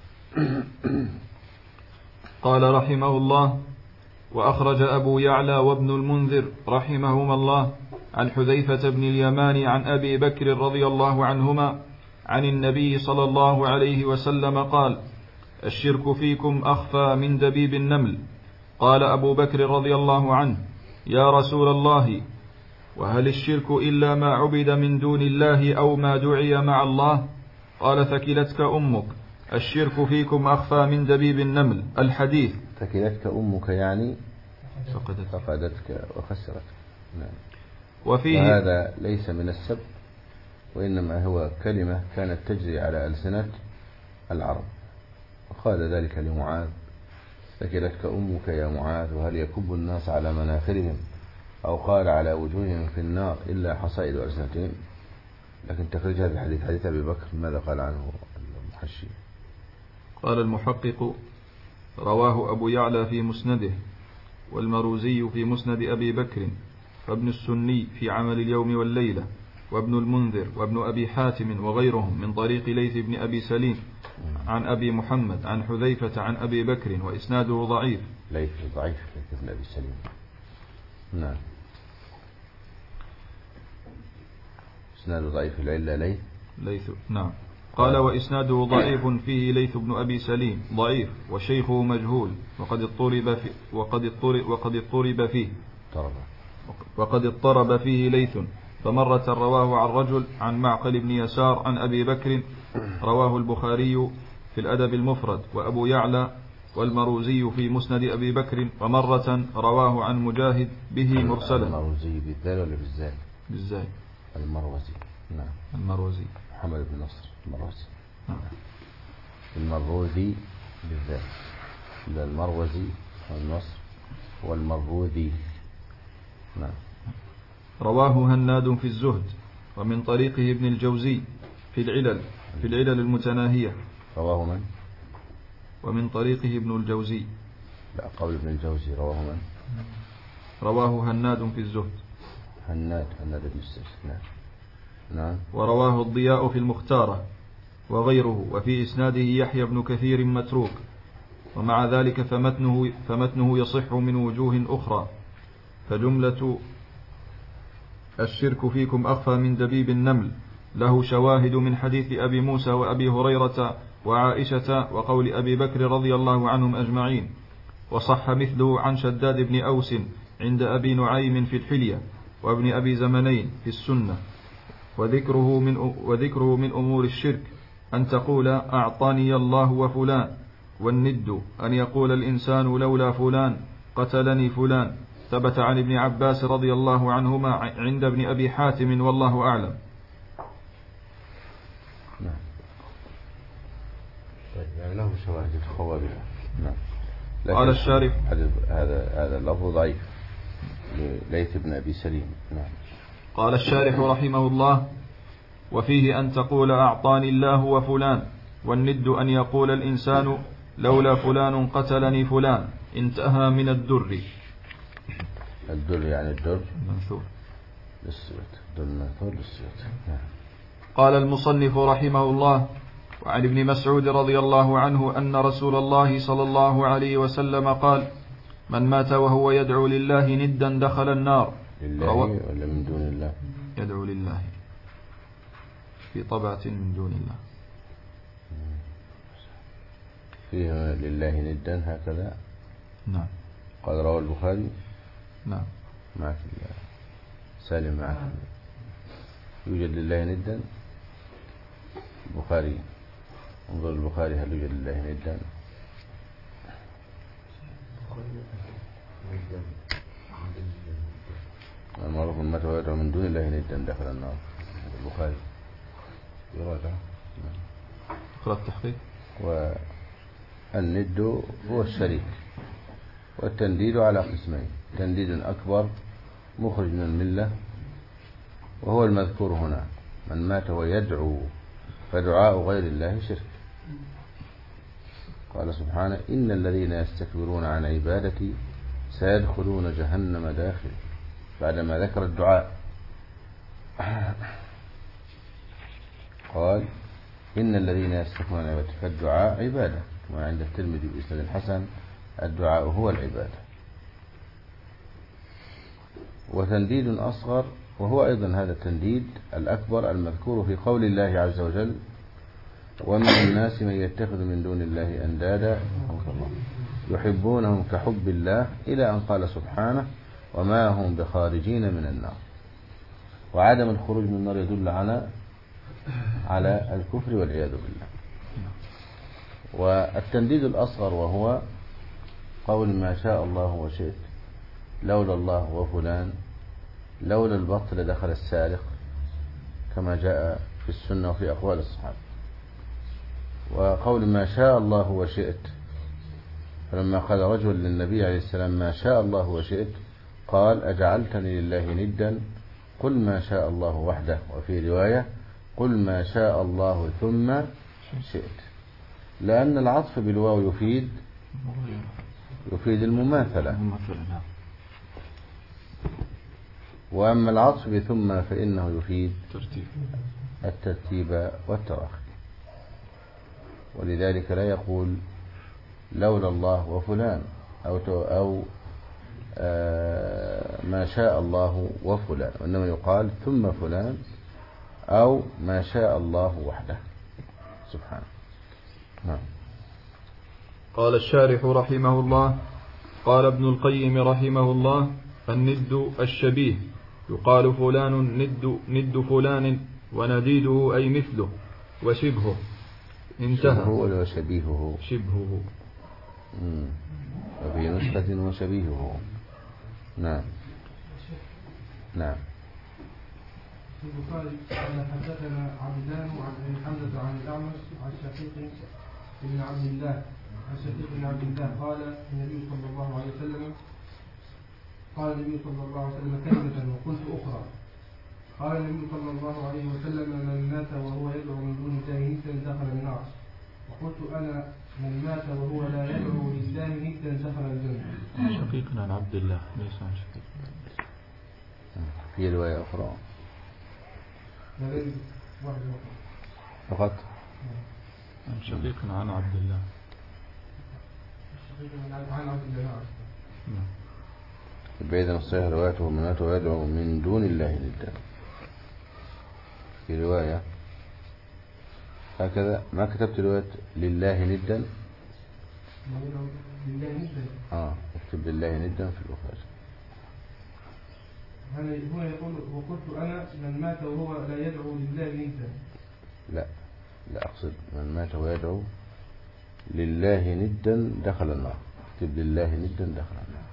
S1: قال رحمه الله: وأخرج أبو يعلى وابن المنذر رحمهما الله عن حذيفة بن اليمان عن أبي بكر رضي الله عنهما عن النبي صلى الله عليه وسلم قال: الشرك فيكم أخفى من دبيب النمل. قال أبو بكر رضي الله عنه: يا رسول الله، وهل الشرك إلا ما عبد من دون الله أو ما دعي مع الله؟ قال: ثكلتك أمك، الشرك فيكم أخفى من دبيب النمل. الحديث.
S2: ثكلتك أمك يعني
S1: فقدتك,
S2: فقدتك وخسرتك. نعم.
S1: وفيه
S2: وهذا ليس من السب، وإنما هو كلمة كانت تجري على ألسنة العرب. وقال ذلك لمعاذ: ثكلتك أمك يا معاذ، وهل يكب الناس على مناخرهم، أو قال على وجوههم في النار إلا حصائد ألسنتهم. لكن تخرج هذا الحديث، حديث أبي بكر، ماذا قال عنه المحشي؟
S1: قال المحقق: رواه أبو يعلى في مسنده، والمروزي في مسند أبي بكر، وابن السني في عمل اليوم والليلة، وابن المنذر وابن أبي حاتم وغيرهم من طريق ليث بن أبي سليم عن أبي محمد عن حذيفة عن أبي بكر، وإسناده ضعيف.
S2: ليث ضعيف، ليث بن أبي سليم. نعم، إسناده ضعيف، العلة ليث
S1: ليث نعم. قال: وإسناده ضعيف فيه ليث بن أبي سليم ضعيف، وشيخه مجهول، وقد اضطرب في وقد اضطرب وقد اضطرب فيه
S2: طرب.
S1: وقد اضطرب فيه ليث. فمرة رواه عن رجل عن معقل بن يسار عن أبي بكر، رواه البخاري في الأدب المفرد وأبو يعلى والمروزي في مسند أبي بكر، ومرة رواه عن مجاهد به مرسلا.
S2: المروزي بالذال ولا بالزال؟
S1: بالزال.
S2: المروزي. نعم،
S1: المروزي
S2: محمد بن نصر المروزي.
S1: نعم.
S2: المروزي بالذال، لا المروزي والنصر والمروذي. نعم.
S1: رواه هناد في الزهد، ومن طريقه ابن الجوزي في العلل في العلل المتناهية.
S2: رواه من؟
S1: ومن طريقه ابن الجوزي.
S2: لا، قول ابن الجوزي. رواه من؟
S1: رواه هناد في الزهد.
S2: هناد هناد بن السرس. نعم. نعم.
S1: ورواه الضياء في المختارة وغيره، وفي إسناده يحيى بن كثير متروك، ومع ذلك فمتنه, فمتنه يصح من وجوه أخرى. فجملة الشرك فيكم أخفى من دبيب النمل له شواهد من حديث أبي موسى وأبي هريرة وعائشة وقول أبي بكر رضي الله عنهم أجمعين. وصح مثله عن شداد بن أوس عند أبي نعيم في الحلية، وابن أبي زمنين في السنة. وذكره من, وذكره من أمور الشرك أن تقول أعطاني الله وفلان، والند أن يقول الإنسان لولا فلان قتلني فلان. ثبت عن ابن عباس رضي الله عنهما عند ابن أبي حاتم، والله أعلم.
S2: نعم. طيب، يعني له شواهد تقوى بها. نعم.
S1: قال الشارح:
S2: هذا هذا اللفظ ضعيف ليث بن أبي سليم. نعم.
S1: قال الشارح رحمه الله: وفيه أن تقول أعطاني الله وفلان، والند أن يقول الإنسان لولا فلان قتلني فلان. انتهى من الدر.
S2: الدر يعني الدر
S1: منثور
S2: للسيوط. الدر المنثور للسيوط.
S1: قال المصنف رحمه الله: وعن ابن مسعود رضي الله عنه أن رسول الله صلى الله عليه وسلم قال: من مات وهو يدعو لله ندا دخل النار.
S2: لله ولا من دون الله؟
S1: يدعو لله، في طبعة من دون الله.
S2: فيه لله ندا هكذا.
S1: نعم.
S2: قال رواه البخاري.
S1: نعم.
S2: معك سالم معك. يوجد لله ندا. البخاري، انظر البخاري هل يوجد لله ندا؟ المعروف من مات ويدعو من دون الله ندا دخل النار. البخاري يراجع.
S1: اقرأ التحقيق.
S2: والند هو الشريك، والتنديد على قسمين: تنديد أكبر مخرج من الملة، وهو المذكور هنا: من مات ويدعو، فدعاء غير الله شرك. قال سبحانه: إن الذين يستكبرون عن عبادتي سيدخلون جهنم داخل، بعدما ذكر الدعاء قال: إن الذين يستكبرون عن عبادتي، فالدعاء عبادة، وعند الترمذي بإسناد الحسن: الدعاء هو العبادة. وتنديد أصغر، وهو أيضا هذا التنديد الأكبر المذكور في قول الله عز وجل: ومن الناس من يتخذ من دون الله أندادا يحبونهم كحب الله، إلى أن قال سبحانه: وما هم بخارجين من النار. وعدم الخروج من النار يدل على على الكفر والعياذ بالله. والتنديد الأصغر وهو قول ما شاء الله وشئت، لولا الله وفلان، لولا البط لدخل السارق، كما جاء في السنة وفي أقوال الصحابة. وقول ما شاء الله وشئت، فلما قال رجل للنبي عليه السلام ما شاء الله وشئت قال أجعلتني لله ندا قل ما شاء الله وحده، وفي رواية قل ما شاء الله ثم شئت، لأن العطف بالواو يفيد يفيد المماثلة، وأما العطف بثم فإنه يفيد الترتيب والتراخي. ولذلك لا يقول لولا الله وفلان أو أو ما شاء الله وفلان، وإنما يقال ثم فلان أو ما شاء الله وحده سبحانه. نعم.
S1: قال الشارح رحمه الله: قال ابن القيم رحمه الله: الند الشبيه، يقال فلان ند, ند فلان ونديده أي مثله وشبهه. انتهى.
S2: شبهه ولا شبيهه؟
S1: شبهه.
S2: مم. وفي نسخة وشبيهه. نعم نعم.
S3: في البخاري قال حدثنا عبدان عن حمزة عن الأعمش عن شقيق بن عبد الله عن شقيق بن عبد الله قال النبي صلى الله عليه وسلم قال النبي صلى الله عليه وسلم كلمة وقلت أخرى. قال النبي صلى الله عليه وسلم من مات وهو يدعو من دون الله ندا دخل النار، وقلت أنا من مات وهو لا يدعو لله ندا دخل الجنة.
S1: شقيق عن عبد الله ليس عن شقيق.
S2: في رواية أخرى فقط
S1: عن شقيق عن عبد الله.
S3: عن عبد الله.
S2: بعيدا الصحيح روايته من مات ويدعو من دون الله ندا. في رواية هكذا ما كتبت رواية لله ندا. اه اكتب لله ندا في البخاري.
S3: هو يقول وقلت أنا من مات وهو لا يدعو لله ندا.
S2: لا لا أقصد من مات ويدعو لله ندا دخل النار. اكتب لله ندا دخل النار.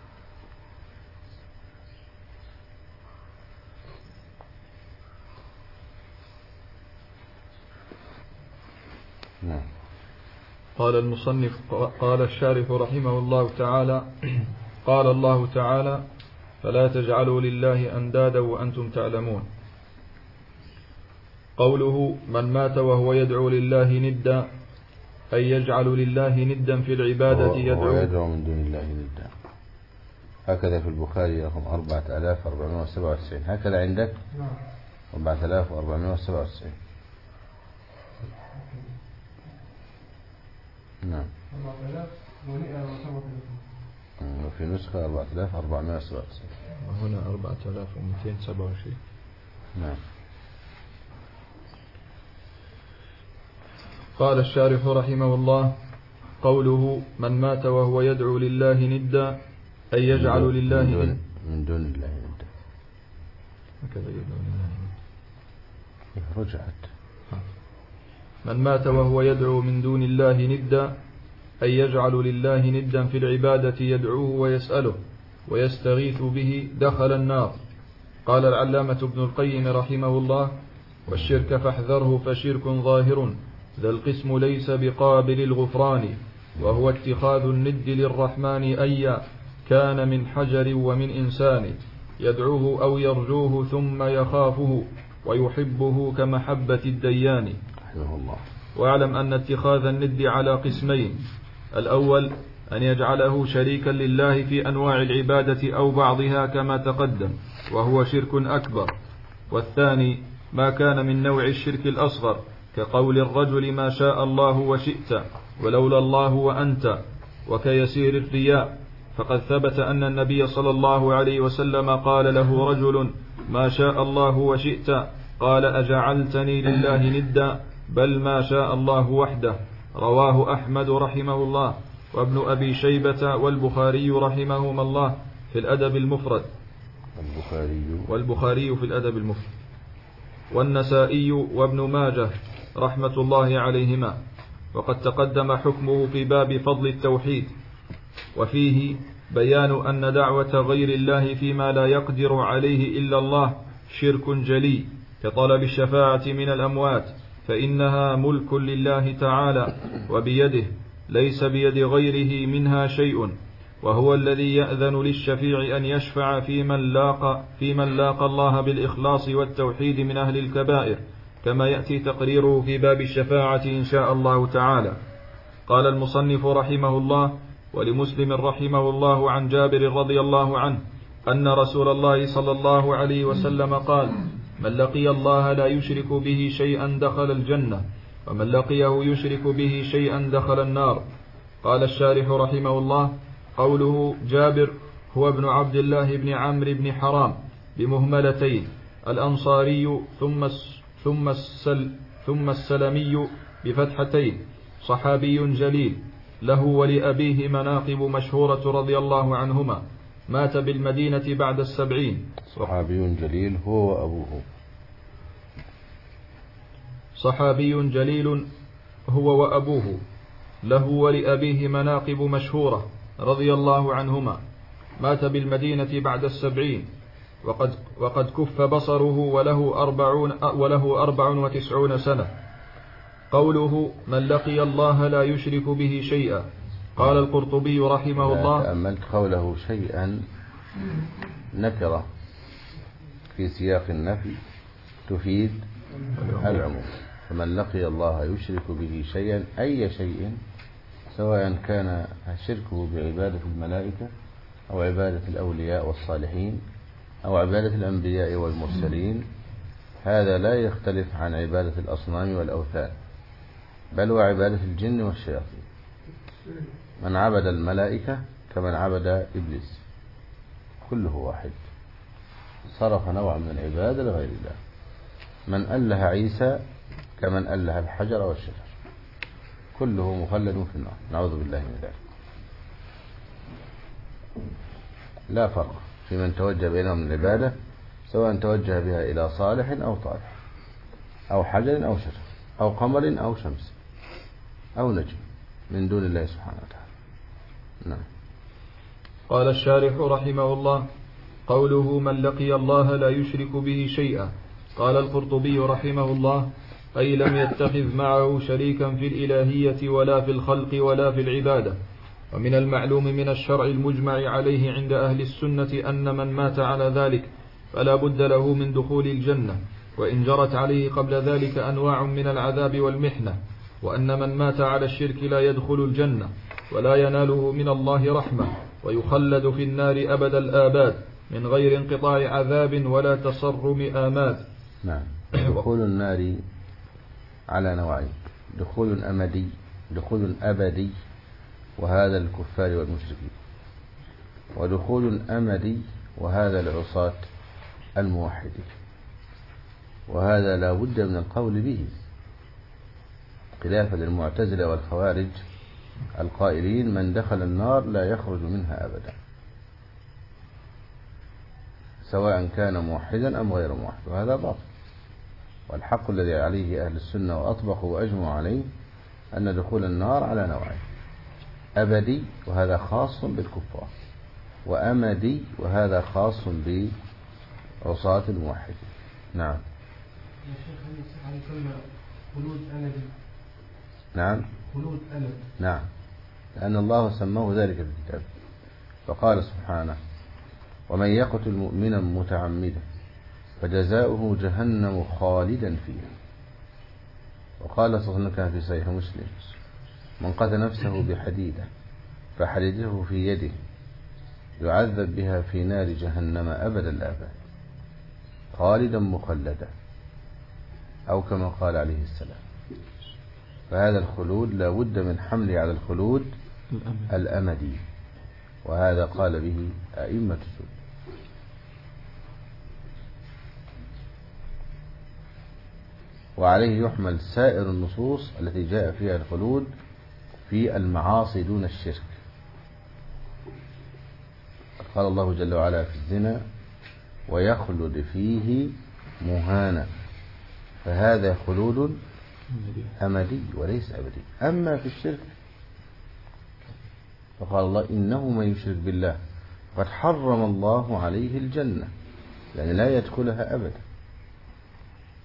S2: نعم.
S1: قال المصنف قال الشارح رحمه الله تعالى: قال الله تعالى: فلا تجعلوا لله أندادا وأنتم تعلمون. قوله من مات وهو يدعو لله ندا أي يجعل لله ندا في العبادة، يدعو
S2: يدعو من دون الله ندا. هكذا في البخاري رقم أربعة آلاف وأربعمائة وسبعة وتسعين. هكذا عندك أربعة آلاف وأربعمائة وسبعة وتسعين. نعم. وفي نسخة أربعة آلاف وأربعمائة وسبعة وتسعين.
S1: وهنا أربعة آلاف ومئتين وسبعة وعشرين.
S2: نعم. قال
S1: الشارح رحمه الله: قوله من مات وهو يدعو لله ندا أي يجعل لله
S2: من دون, من دون الله ندا.
S1: هكذا يدعو لله ندا.
S2: رجعت.
S1: من مات وهو يدعو من دون الله ندا أي يجعل لله ندا في العبادة، يدعوه ويسأله ويستغيث به دخل النار. قال العلامة ابن القيم رحمه الله: والشرك فاحذره فشرك ظاهر ذا القسم ليس بقابل الغفران، وهو اتخاذ الند للرحمن أيا كان من حجر ومن إنسان، يدعوه أو يرجوه ثم يخافه ويحبه كمحبة الديان.
S2: الله.
S1: واعلم أن اتخاذ الند على قسمين: الأول أن يجعله شريكا لله في أنواع العبادة أو بعضها كما تقدم وهو شرك أكبر، والثاني ما كان من نوع الشرك الأصغر كقول الرجل ما شاء الله وشئت ولولا الله وأنت، وكيسير الرياء. فقد ثبت أن النبي صلى الله عليه وسلم قال له رجل ما شاء الله وشئت قال أجعلتني لله ندا بل ما شاء الله وحده. رواه أحمد رحمه الله وابن أبي شيبة والبخاري رحمهما الله في الأدب المفرد
S2: البخاري
S1: والبخاري في الأدب المفرد والنسائي وابن ماجه رحمة الله عليهما. وقد تقدم حكمه في باب فضل التوحيد، وفيه بيان أن دعوة غير الله فيما لا يقدر عليه إلا الله شرك جلي، كطلب الشفاعة من الأموات، فإنها ملك لله تعالى وبيده، ليس بيد غيره منها شيء، وهو الذي يأذن للشفيع أن يشفع في من لاقى, في من لاقى الله بالإخلاص والتوحيد من أهل الكبائر، كما يأتي تقريره في باب الشفاعة إن شاء الله تعالى. قال المصنف رحمه الله: ولمسلم رحمه الله عن جابر رضي الله عنه أن رسول الله صلى الله عليه وسلم قال: من لقي الله لا يشرك به شيئا دخل الجنة، ومن لقيه يشرك به شيئا دخل النار. قال الشارح رحمه الله: قوله جابر هو ابن عبد الله بن عمرو بن حرام بمهملتين، الأنصاري ثم ثم السل ثم السلمي بفتحتين، صحابي جليل، له ولأبيه مناقب مشهورة رضي الله عنهما، مات بالمدينة بعد السبعين.
S2: صحابي جليل هو وأبوه.
S1: صحابي جليل هو وأبوه، له ولأبيه مناقب مشهورة رضي الله عنهما، مات بالمدينة بعد السبعين، وقد, وقد كف بصره وله أربعون, وله أربع وتسعون سنة. قوله من لقي الله لا يشرك به شيئا، قال القرطبي رحمه الله:
S2: تأملت قوله شيئا نكرة في سياق النفي تفيد العموم، فمن لقي الله يشرك به شيئا أي شيء، سواء كان شركه بعبادة الملائكة أو عبادة الأولياء والصالحين أو عبادة الأنبياء والمرسلين، هذا لا يختلف عن عبادة الأصنام والأوثان، بل وعبادة الجن والشياطين. من عبد الملائكة كمن عبد إبليس، كله واحد، صرف نوع من العبادة لغير الله. من أله عيسى كمن أله الحجر والشجر، كله مخلد في النار، نعوذ بالله من ذلك. لا فرق في من توجه بينهم من العبادة، سواء توجه بها إلى صالح أو طالح أو حجر أو شجر أو قمر أو شمس أو نجم من دون الله سبحانه وتعالى. نعم.
S1: قال الشارح رحمه الله: قوله من لقي الله لا يشرك به شيئا، قال القرطبي رحمه الله: أي لم يتخذ معه شريكا في الإلهية ولا في الخلق ولا في العبادة. ومن المعلوم من الشرع المجمع عليه عند أهل السنة أن من مات على ذلك فلا بد له من دخول الجنة، وإن جرت عليه قبل ذلك أنواع من العذاب والمحنة، وأن من مات على الشرك لا يدخل الجنة ولا يناله من الله رحمة، ويخلد في النار أبد الآباد من غير انقطاع عذاب ولا تصرم آماد.
S2: نعم. دخول النار على نوعين: دخول أمدي، دخول أبدي، وهذا الكفار والمشركين، ودخول أمدي، وهذا العصاة الموحدين، وهذا لا بد من القول به، خلافا للمعتزلة والخوارج القائلين من دخل النار لا يخرج منها أبدا، سواء كان موحدا أم غير موحد، وهذا باطل. والحق الذي عليه أهل السنة وأطبقوا وأجمعوا عليه أن دخول النار على نوعين: أبدي وهذا خاص بالكفار، وأمدي وهذا خاص بعصاة الموحدين. نعم.
S3: يا شيخ هل يسمى خلود أمدي؟
S2: نعم.
S3: خلود أمد.
S2: نعم، لأن الله سماه ذلك في الكتاب، فقال سبحانه: ومن يقتل مؤمنا متعمدا فجزاؤه جهنم خالدا فيها. وقال صلى الله عليه وسلم في صحيح مسلم: من قتل نفسه بحديدة فحديده في يده يعذب بها في نار جهنم أبد الآباد خالدا مخلدا، أو كما قال عليه السلام. فهذا الخلود لا بد من حمله على الخلود الأمدي، وهذا قال به أئمة السنة. وعليه يحمل سائر النصوص التي جاء فيها الخلود في المعاصي دون الشرك. قال الله جل وعلا في الزنا: ويخلد فيه مهانا، فهذا خلود أمدي وليس أبدي. أما في الشرك فقال الله: إنه من يشرك بالله قد حرم الله عليه الجنة، يعني لا يدخلها أبدا.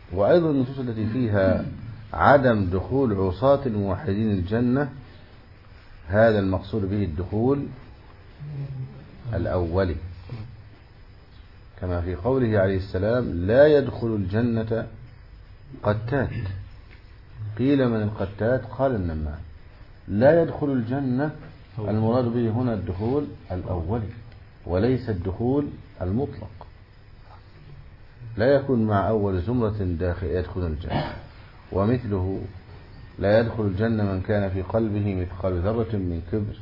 S2: وأيضا النصوص التي فيها عدم دخول عصاة الموحدين الجنة هذا المقصود به الدخول الأولي، كما في قوله عليه السلام لا يدخل الجنة قتات. قيل من القتات؟ قال النمام. لا يدخل الجنة المراد به هنا الدخول الأولي وليس الدخول المطلق. لا يكون مع أول زمرة داخل يدخل الجنة. ومثله لا يدخل الجنة من كان في قلبه مثقال ذرة من كبر،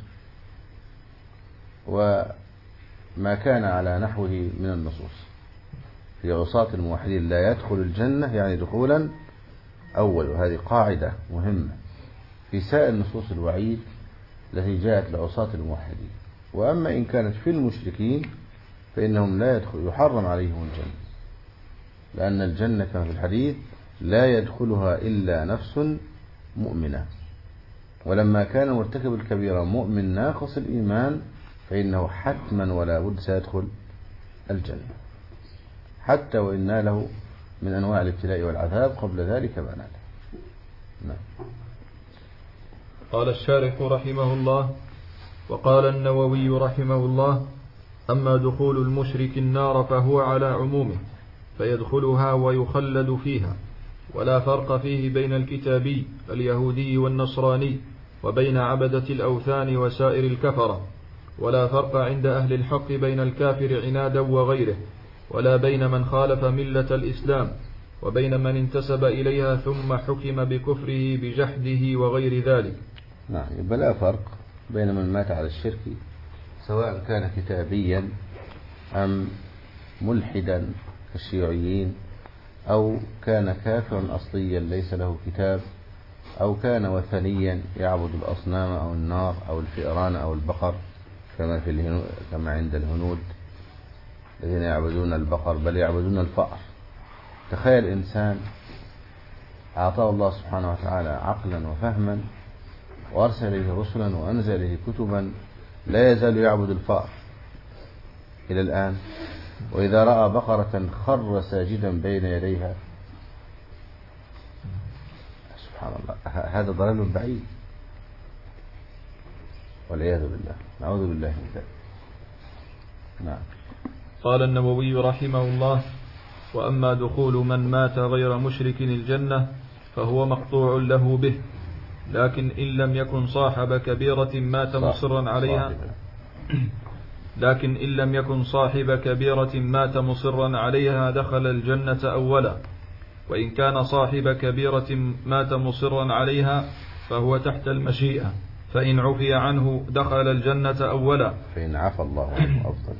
S2: وما كان على نحوه من النصوص. في عصاة الموحدين لا يدخل الجنة يعني دخولا أول، وهذه قاعدة مهمة في سائر نصوص الوعيد التي جاءت لعصاة الموحدين. وأما إن كانت في المشركين فإنهم لا يدخل يحرم عليهم الجنة، لأن الجنة كما في الحديث لا يدخلها إلا نفس مؤمنة. ولما كان مرتكب الكبيرة مؤمن ناقص الإيمان فإنه حتما ولا بد سيدخل الجنة، حتى وإن ناله من أنواع الابتلاء والعذاب قبل ذلك ما ناله. نعم.
S1: قال الشارح رحمه الله: وقال النووي رحمه الله: أما دخول المشرك النار فهو على عمومه، فيدخلها ويخلد فيها، ولا فرق فيه بين الكتابي اليهودي والنصراني وبين عبدة الأوثان وسائر الكفرة، ولا فرق عند أهل الحق بين الكافر عنادا وغيره، ولا بين من خالف ملة الإسلام وبين من انتسب إليها ثم حكم بكفره بجحده وغير ذلك.
S2: نعم، يبقى لا فرق بين من مات على الشرك سواء كان كتابيا أم ملحدا كالشيوعيين، أو كان كافرا أصليا ليس له كتاب، أو كان وثنيا يعبد الأصنام أو النار أو الفئران أو البقر كما في الهنود كما عند الهنود الذين يعبدون البقر بل يعبدون الفأر. تخيل إنسان أعطاه الله سبحانه وتعالى عقلا وفهما وأرسل إليه رسلا وأنزل إليه كتبا لا يزال يعبد الفأر إلى الآن، وإذا رأى بقرة خر ساجدا بين يديها. سبحان الله، هذا ضلال بعيد والعياذ بالله، نعوذ بالله من ذلك. نعم.
S1: قال النووي رحمه الله: وأما دخول من مات غير مشرك الجنة فهو مقطوع له به، لكن إن لم يكن صاحب كبيرة مات مصرا عليها لكن إن لم يكن صاحب كبيرة مات مصرا عليها دخل الجنة أولا، وإن كان صاحب كبيرة مات مصرا عليها فهو تحت المشيئة، فإن عفي عنه دخل الجنة أولا.
S2: فإن عفى الله عنه أفضل.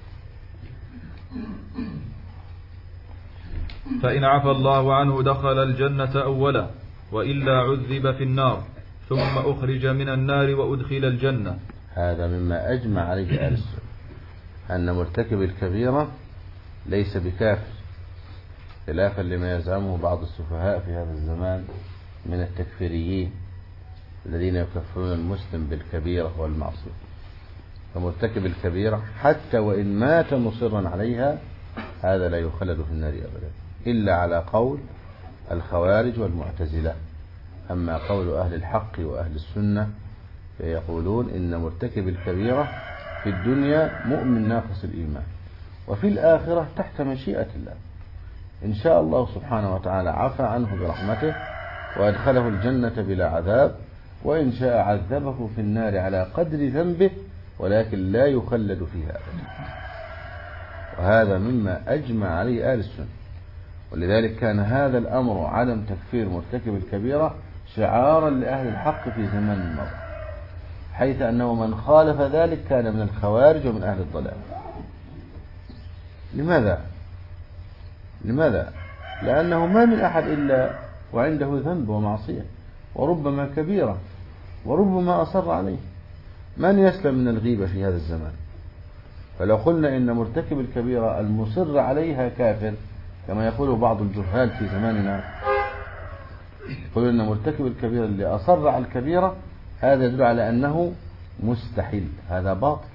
S1: فإن عفى الله عنه دخل الجنة أولا، وإلا عذب في النار ثم أخرج من النار وأدخل الجنة.
S2: هذا مما أجمع عليه أهل السنة أن مرتكب الكبيرة ليس بكافر، خلافا لما يزعمه بعض السفهاء في هذا الزمان من التكفيريين الذين يكفرون المسلم بالكبيرة والمعصية. فمرتكب الكبيرة حتى وإن مات مصرا عليها هذا لا يخلد في النار أبدا، إلا على قول الخوارج والمعتزلة. أما قول أهل الحق وأهل السنة فيقولون إن مرتكب الكبيرة في الدنيا مؤمن ناقص الإيمان، وفي الآخرة تحت مشيئة الله. إن شاء الله سبحانه وتعالى عفى عنه برحمته وأدخله الجنة بلا عذاب، وإن شاء عذبه في النار على قدر ذنبه ولكن لا يخلد فيها أبدا. وهذا مما أجمع عليه آل السنة، ولذلك كان هذا الأمر عدم تكفير مرتكب الكبيرة شعارا لأهل الحق في زمان الماضي، حيث أنه من خالف ذلك كان من الخوارج ومن أهل الضلال. لماذا؟ لماذا؟ لأنه ما من أحد إلا وعنده ذنب ومعصية، وربما كبيرة، وربما أصر عليه. من يسلم من الغيبة في هذا الزمان؟ فلو قلنا إن مرتكب الكبيرة المصر عليها كافر كما يقول بعض الجهال في زماننا، يقول إن مرتكب الكبيرة اللي أصر على الكبيرة هذا يدل على أنه مستحيل، هذا باطل.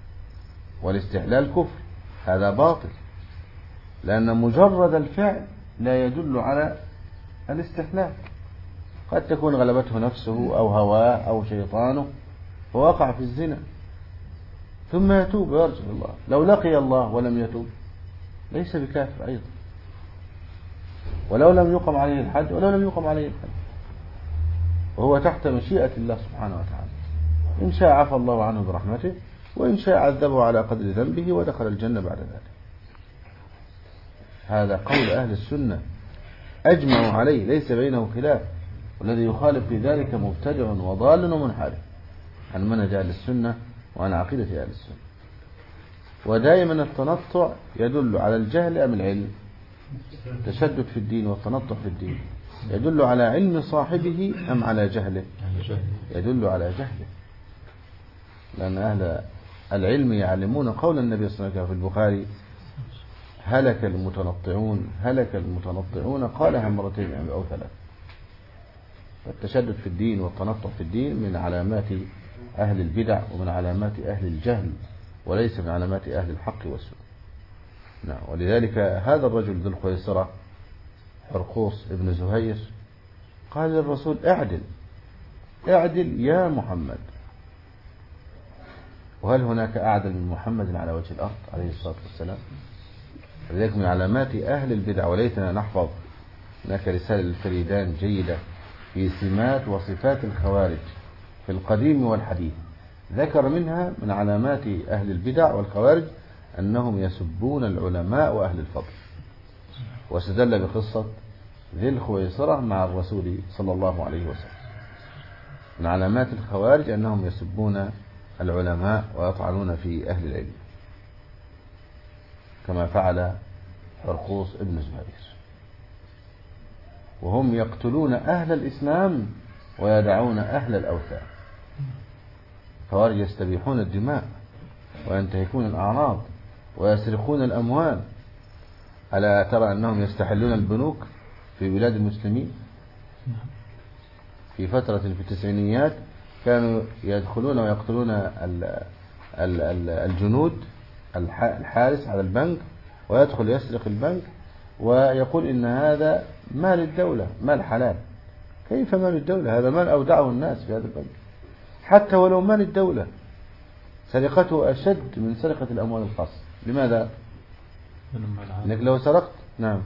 S2: والاستحلال كفر، هذا باطل، لأن مجرد الفعل لا يدل على الاستهلاك. قد تكون غلبته نفسه أو هواه أو شيطانه فوقع في الزنا ثم يتوب ويرجع الله. لو لقي الله ولم يتوب ليس بكافر أيضا، ولو لم يقم عليه الحد ولو لم يقم عليه الحد، وهو تحت مشيئة الله سبحانه وتعالى. إن شاء عفى الله عنه برحمته، وإن شاء عذبه على قدر ذنبه ودخل الجنة بعد ذلك. هذا قول أهل السنة أجمعوا عليه، ليس بينه خلاف، والذي يخالف في ذلك مبتدع وضال ومنحرف عن منهج أهل السنة وعن عقيدة أهل السنة. ودائما التنطع يدل على الجهل أم العلم؟ تشدد في الدين والتنطع في الدين يدل على علم صاحبه أم على جهله؟ يدل على جهله، لأن أهل العلم يعلمون قول النبي صلى الله عليه وسلم في البخاري: هلك المتنطعون هلك المتنطعون، قالها مرتين أو ثلاث. فالتشدد في الدين والتنطع في الدين من علامات أهل البدع ومن علامات أهل الجهل، وليس من علامات أهل الحق والسنة. نعم. ولذلك هذا الرجل ذو الخويصرة حرقوس ابن زهير قال للرسول: اعدل اعدل يا محمد. وهل هناك أعدل من محمد على وجه الأرض عليه الصلاة والسلام؟ ولذلك من علامات أهل البدع، وليتنا نحفظ هناك رسالة للفريدان جيدة في سمات وصفات الخوارج في القديم والحديث، ذكر منها من علامات أهل البدع والخوارج أنهم يسبون العلماء وأهل الفضل، واستدل بقصة ذي الخويصرة مع الرسول صلى الله عليه وسلم. من علامات الخوارج أنهم يسبون العلماء ويطعنون في أهل العلم، كما فعل حرقوس ابن زهير، وهم يقتلون أهل الإسلام ويدعون أهل الأوثان. خوارج يستبيحون الدماء وينتهكون الأعراض ويسرقون الأموال. ألا ترى أنهم يستحلون البنوك في بلاد المسلمين؟ في فترة في التسعينيات كانوا يدخلون ويقتلون الجنود الحارس على البنك، ويدخل يسرق البنك ويقول إن هذا مال الدولة، مال حلال. كيف مال الدولة؟ هذا مال أودعه الناس في هذا البنك. حتى ولو مال الدولة سرقته أشد من سرقة الأموال الخاصة. لماذا؟ لأنك لو سرقت نعم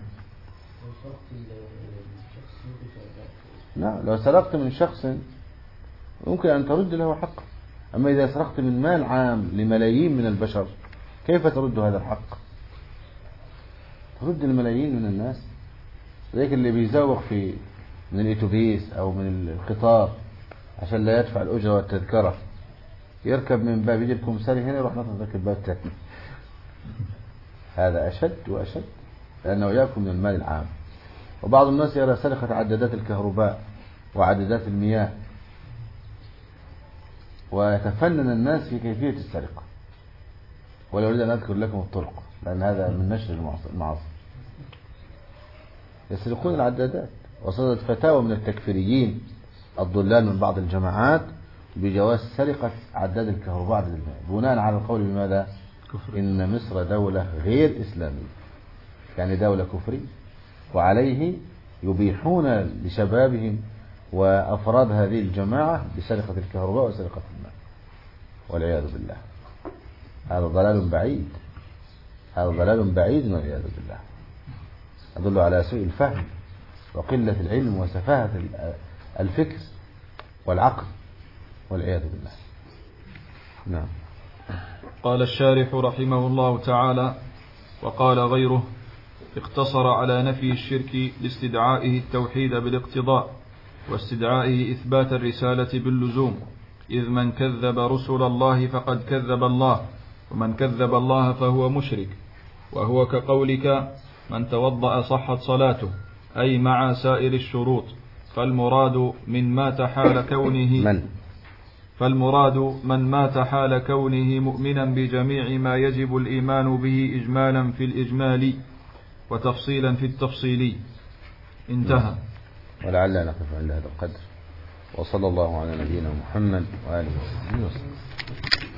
S2: نعم لو سرقت من شخص ممكن أن ترد له حقه، أما إذا سرقت من مال عام لملايين من البشر كيف ترد هذا الحق؟ ترد الملايين من الناس. ذلك اللي بيزوق في من الاتوبيس أو من القطار عشان لا يدفع الأجرة والتذكرة، يركب من باب يجي الكمساري هنا يروح نطلق ذاك الباب الثاني. هذا أشد وأشد، لأنه يأكل من المال العام. وبعض الناس يرى سرقة عدادات الكهرباء وعدادات المياه، ويتفنن الناس في كيفية السرقة. ولا أريد أن أذكر لكم الطرق، لأن هذا من نشر المعاصي. يسرقون العدادات، وصدت فتاوى من التكفيريين الضلال من بعض الجماعات بجواز سرقة عداد الكهرباء عداد الماء، بناء على القول بماذا؟ كفر. إن مصر دولة غير إسلامية، يعني دولة كفرية، وعليه يبيحون لشبابهم وأفراد هذه الجماعة بسرقة الكهرباء وسرقة الماء، والعياذ بالله. هذا ضلال بعيد، هذا ضلال بعيد والعياذ بالله، يدل على سوء الفهم وقلة العلم وسفاهة الفكر والعقل، والعياذ بالله. نعم.
S1: قال الشارح رحمه الله تعالى: وقال غيره: اقتصر على نفي الشرك لاستدعائه التوحيد بالاقتضاء، واستدعائه إثبات الرسالة باللزوم، إذ من كذب رسل الله فقد كذب الله، ومن كذب الله فهو مشرك. وهو كقولك: من توضأ صحت صلاته، أي مع سائر الشروط. فالمراد من مات حال كونه
S2: من
S1: فالمراد من مات حال كونه مؤمنا بجميع ما يجب الإيمان به إجمالا في الإجمال وتفصيلا في التفصيل. انتهى.
S2: ولعل نقف عند هذا القدر، وصلى الله على نبينا محمد وآله وصحبه وسلم.